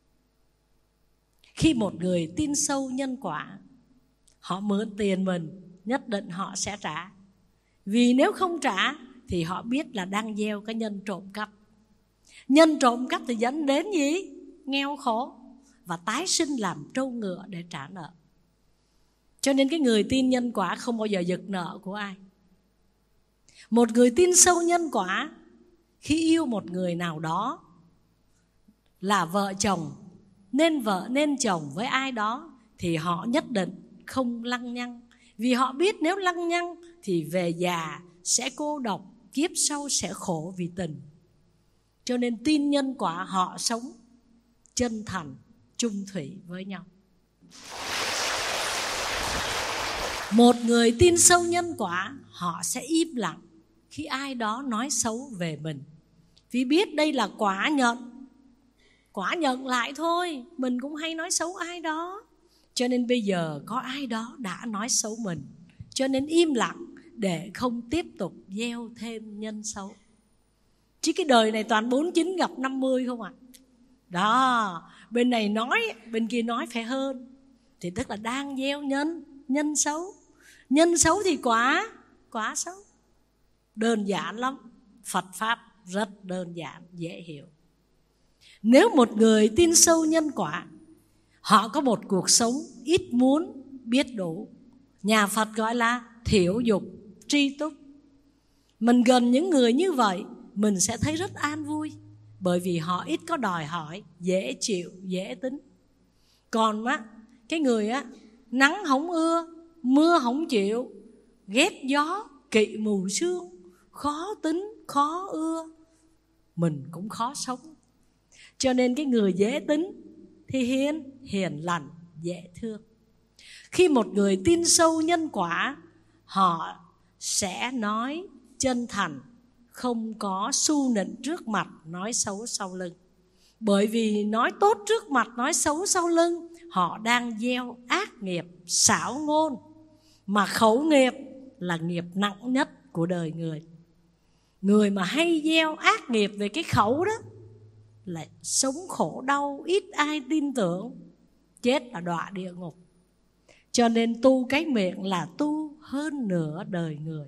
Khi một người tin sâu nhân quả, họ mượn tiền mình nhất định họ sẽ trả. Vì nếu không trả thì họ biết là đang gieo cái nhân trộm cắp. Nhân trộm cắp thì dẫn đến gì? Nghèo khổ và tái sinh làm trâu ngựa để trả nợ. Cho nên cái người tin nhân quả không bao giờ giật nợ của ai. Một người tin sâu nhân quả, khi yêu một người nào đó là vợ chồng, nên vợ nên chồng với ai đó, thì họ nhất định không lăng nhăng. Vì họ biết nếu lăng nhăng thì về già sẽ cô độc, kiếp sau sẽ khổ vì tình. Cho nên tin nhân quả họ sống chân thành, chung thủy với nhau. Một người tin sâu nhân quả, họ sẽ im lặng khi ai đó nói xấu về mình. Vì biết đây là quả nhận, quả nhận lại thôi. Mình cũng hay nói xấu ai đó. Cho nên bây giờ có ai đó đã nói xấu mình, cho nên im lặng để không tiếp tục gieo thêm nhân xấu. Chứ cái đời này toàn bốn mươi chín gặp năm mươi không ạ? À? Đó, bên này nói, bên kia nói phải hơn, thì tức là đang gieo nhân, nhân xấu. Nhân xấu thì quả, quả xấu. Đơn giản lắm, Phật Pháp rất đơn giản, dễ hiểu. Nếu một người tin sâu nhân quả, họ có một cuộc sống ít muốn biết đủ. Nhà Phật gọi là thiểu dục, tri túc. Mình gần những người như vậy, mình sẽ thấy rất an vui. Bởi vì họ ít có đòi hỏi, dễ chịu, dễ tính. Còn á, cái người á, nắng không ưa, mưa không chịu, ghét gió, kỵ mù sương, khó tính, khó ưa, mình cũng khó sống. Cho nên cái người dễ tính thì hiền, hiền lành, dễ thương. Khi một người tin sâu nhân quả, họ sẽ nói chân thành, không có xu nịnh trước mặt, nói xấu sau lưng. Bởi vì nói tốt trước mặt, nói xấu sau lưng, họ đang gieo ác nghiệp, xảo ngôn. Mà khẩu nghiệp là nghiệp nặng nhất của đời người. Người mà hay gieo ác nghiệp về cái khẩu đó là sống khổ đau, ít ai tin tưởng, chết là đọa địa ngục. Cho nên tu cái miệng là tu hơn nửa đời người.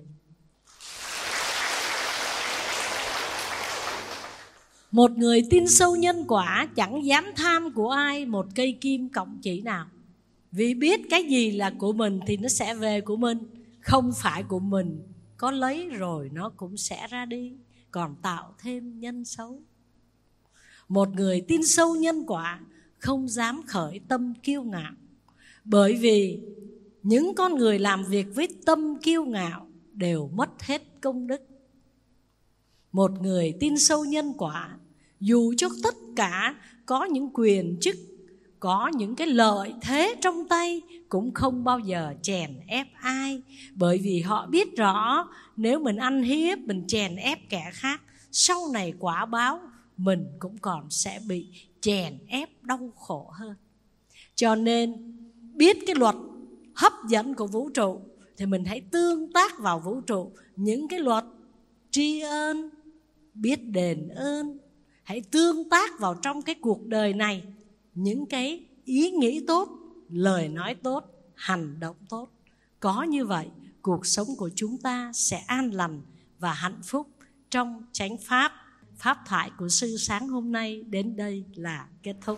Một người tin sâu nhân quả chẳng dám tham của ai một cây kim cọng chỉ nào. Vì biết cái gì là của mình thì nó sẽ về của mình. Không phải của mình, có lấy rồi nó cũng sẽ ra đi, còn tạo thêm nhân xấu. Một người tin sâu nhân quả không dám khởi tâm kiêu ngạo. Bởi vì những con người làm việc với tâm kiêu ngạo đều mất hết công đức. Một người tin sâu nhân quả, dù cho tất cả có những quyền chức, có những cái lợi thế trong tay, cũng không bao giờ chèn ép ai. Bởi vì họ biết rõ nếu mình ăn hiếp, mình chèn ép kẻ khác, sau này quả báo mình cũng còn sẽ bị chèn ép đau khổ hơn. Cho nên biết cái luật hấp dẫn của vũ trụ thì mình hãy tương tác vào vũ trụ. Những cái luật tri ân, biết đền ơn, hãy tương tác vào trong cái cuộc đời này. Những cái ý nghĩ tốt, lời nói tốt, hành động tốt. Có như vậy, cuộc sống của chúng ta sẽ an lành và hạnh phúc trong chánh pháp. Pháp thoại của sư sáng hôm nay đến đây là kết thúc.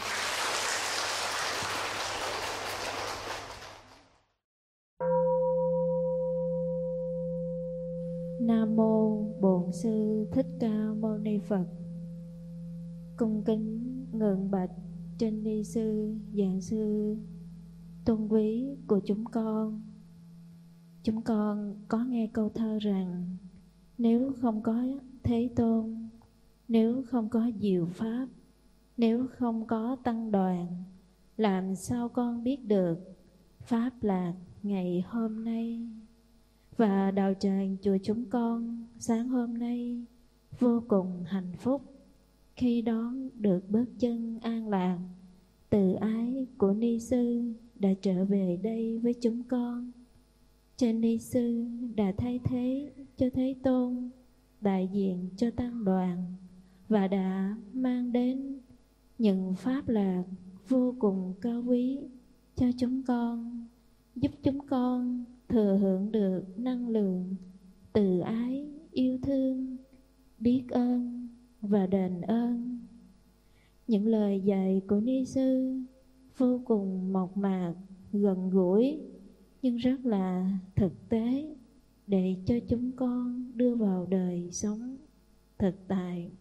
Nam mô Bổn Sư Thích Ca Mâu Ni Phật. Cung kính ngưỡng bạch trên ni sư, giảng sư tôn quý của chúng con. Chúng con có nghe câu thơ rằng nếu không có Thế Tôn, nếu không có diệu pháp, nếu không có tăng đoàn, làm sao con biết được pháp lạc ngày hôm nay? Và đạo tràng chùa chúng con sáng hôm nay vô cùng hạnh phúc khi đón được bước chân an lạc từ ái của Ni Sư đã trở về đây với chúng con. Trên Ni Sư đã thay thế cho Thế Tôn, đại diện cho tăng đoàn, và đã mang đến những pháp lạc vô cùng cao quý cho chúng con, giúp chúng con thừa hưởng được năng lượng từ ái, yêu thương, biết ơn và đền ơn. Những lời dạy của Ni Sư vô cùng mộc mạc, gần gũi, nhưng rất là thực tế để cho chúng con đưa vào đời sống thực tại.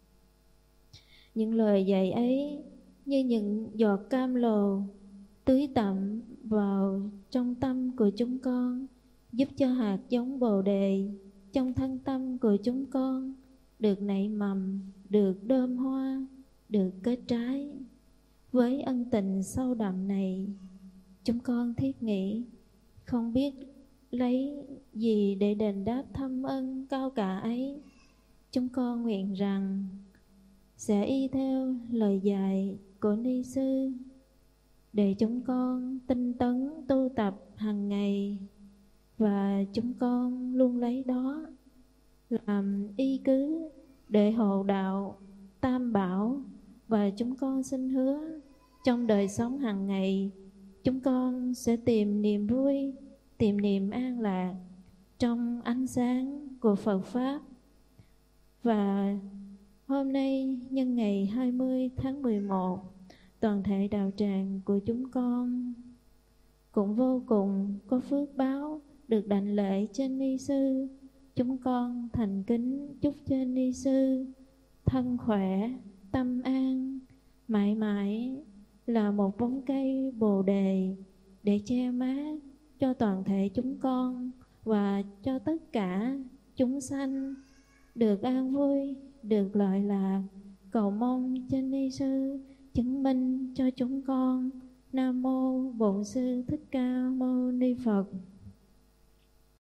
Những lời dạy ấy như những giọt cam lồ tưới tẩm vào trong tâm của chúng con, giúp cho hạt giống Bồ Đề trong thân tâm của chúng con được nảy mầm, được đơm hoa, được kết trái. Với ân tình sâu đậm này, chúng con thiết nghĩ không biết lấy gì để đền đáp thâm ân cao cả ấy. Chúng con nguyện rằng sẽ y theo lời dạy của Ni Sư để chúng con tinh tấn tu tập hàng ngày, và chúng con luôn lấy đó làm y cứ để hộ đạo Tam Bảo. Và chúng con xin hứa trong đời sống hàng ngày, chúng con sẽ tìm niềm vui, tìm niềm an lạc trong ánh sáng của Phật Pháp. Và hôm nay nhân ngày hai mươi tháng mười một, toàn thể đạo tràng của chúng con cũng vô cùng có phước báo được đảnh lễ trên Ni Sư. Chúng con thành kính chúc cho Ni Sư thân khỏe, tâm an, mãi mãi là một bóng cây Bồ Đề để che mát cho toàn thể chúng con và cho tất cả chúng sanh được an vui, được lợi lạc. Cầu mong trên Ni Sư chứng minh cho chúng con. Nam mô Bổn Sư Thích Ca Mâu Ni Phật.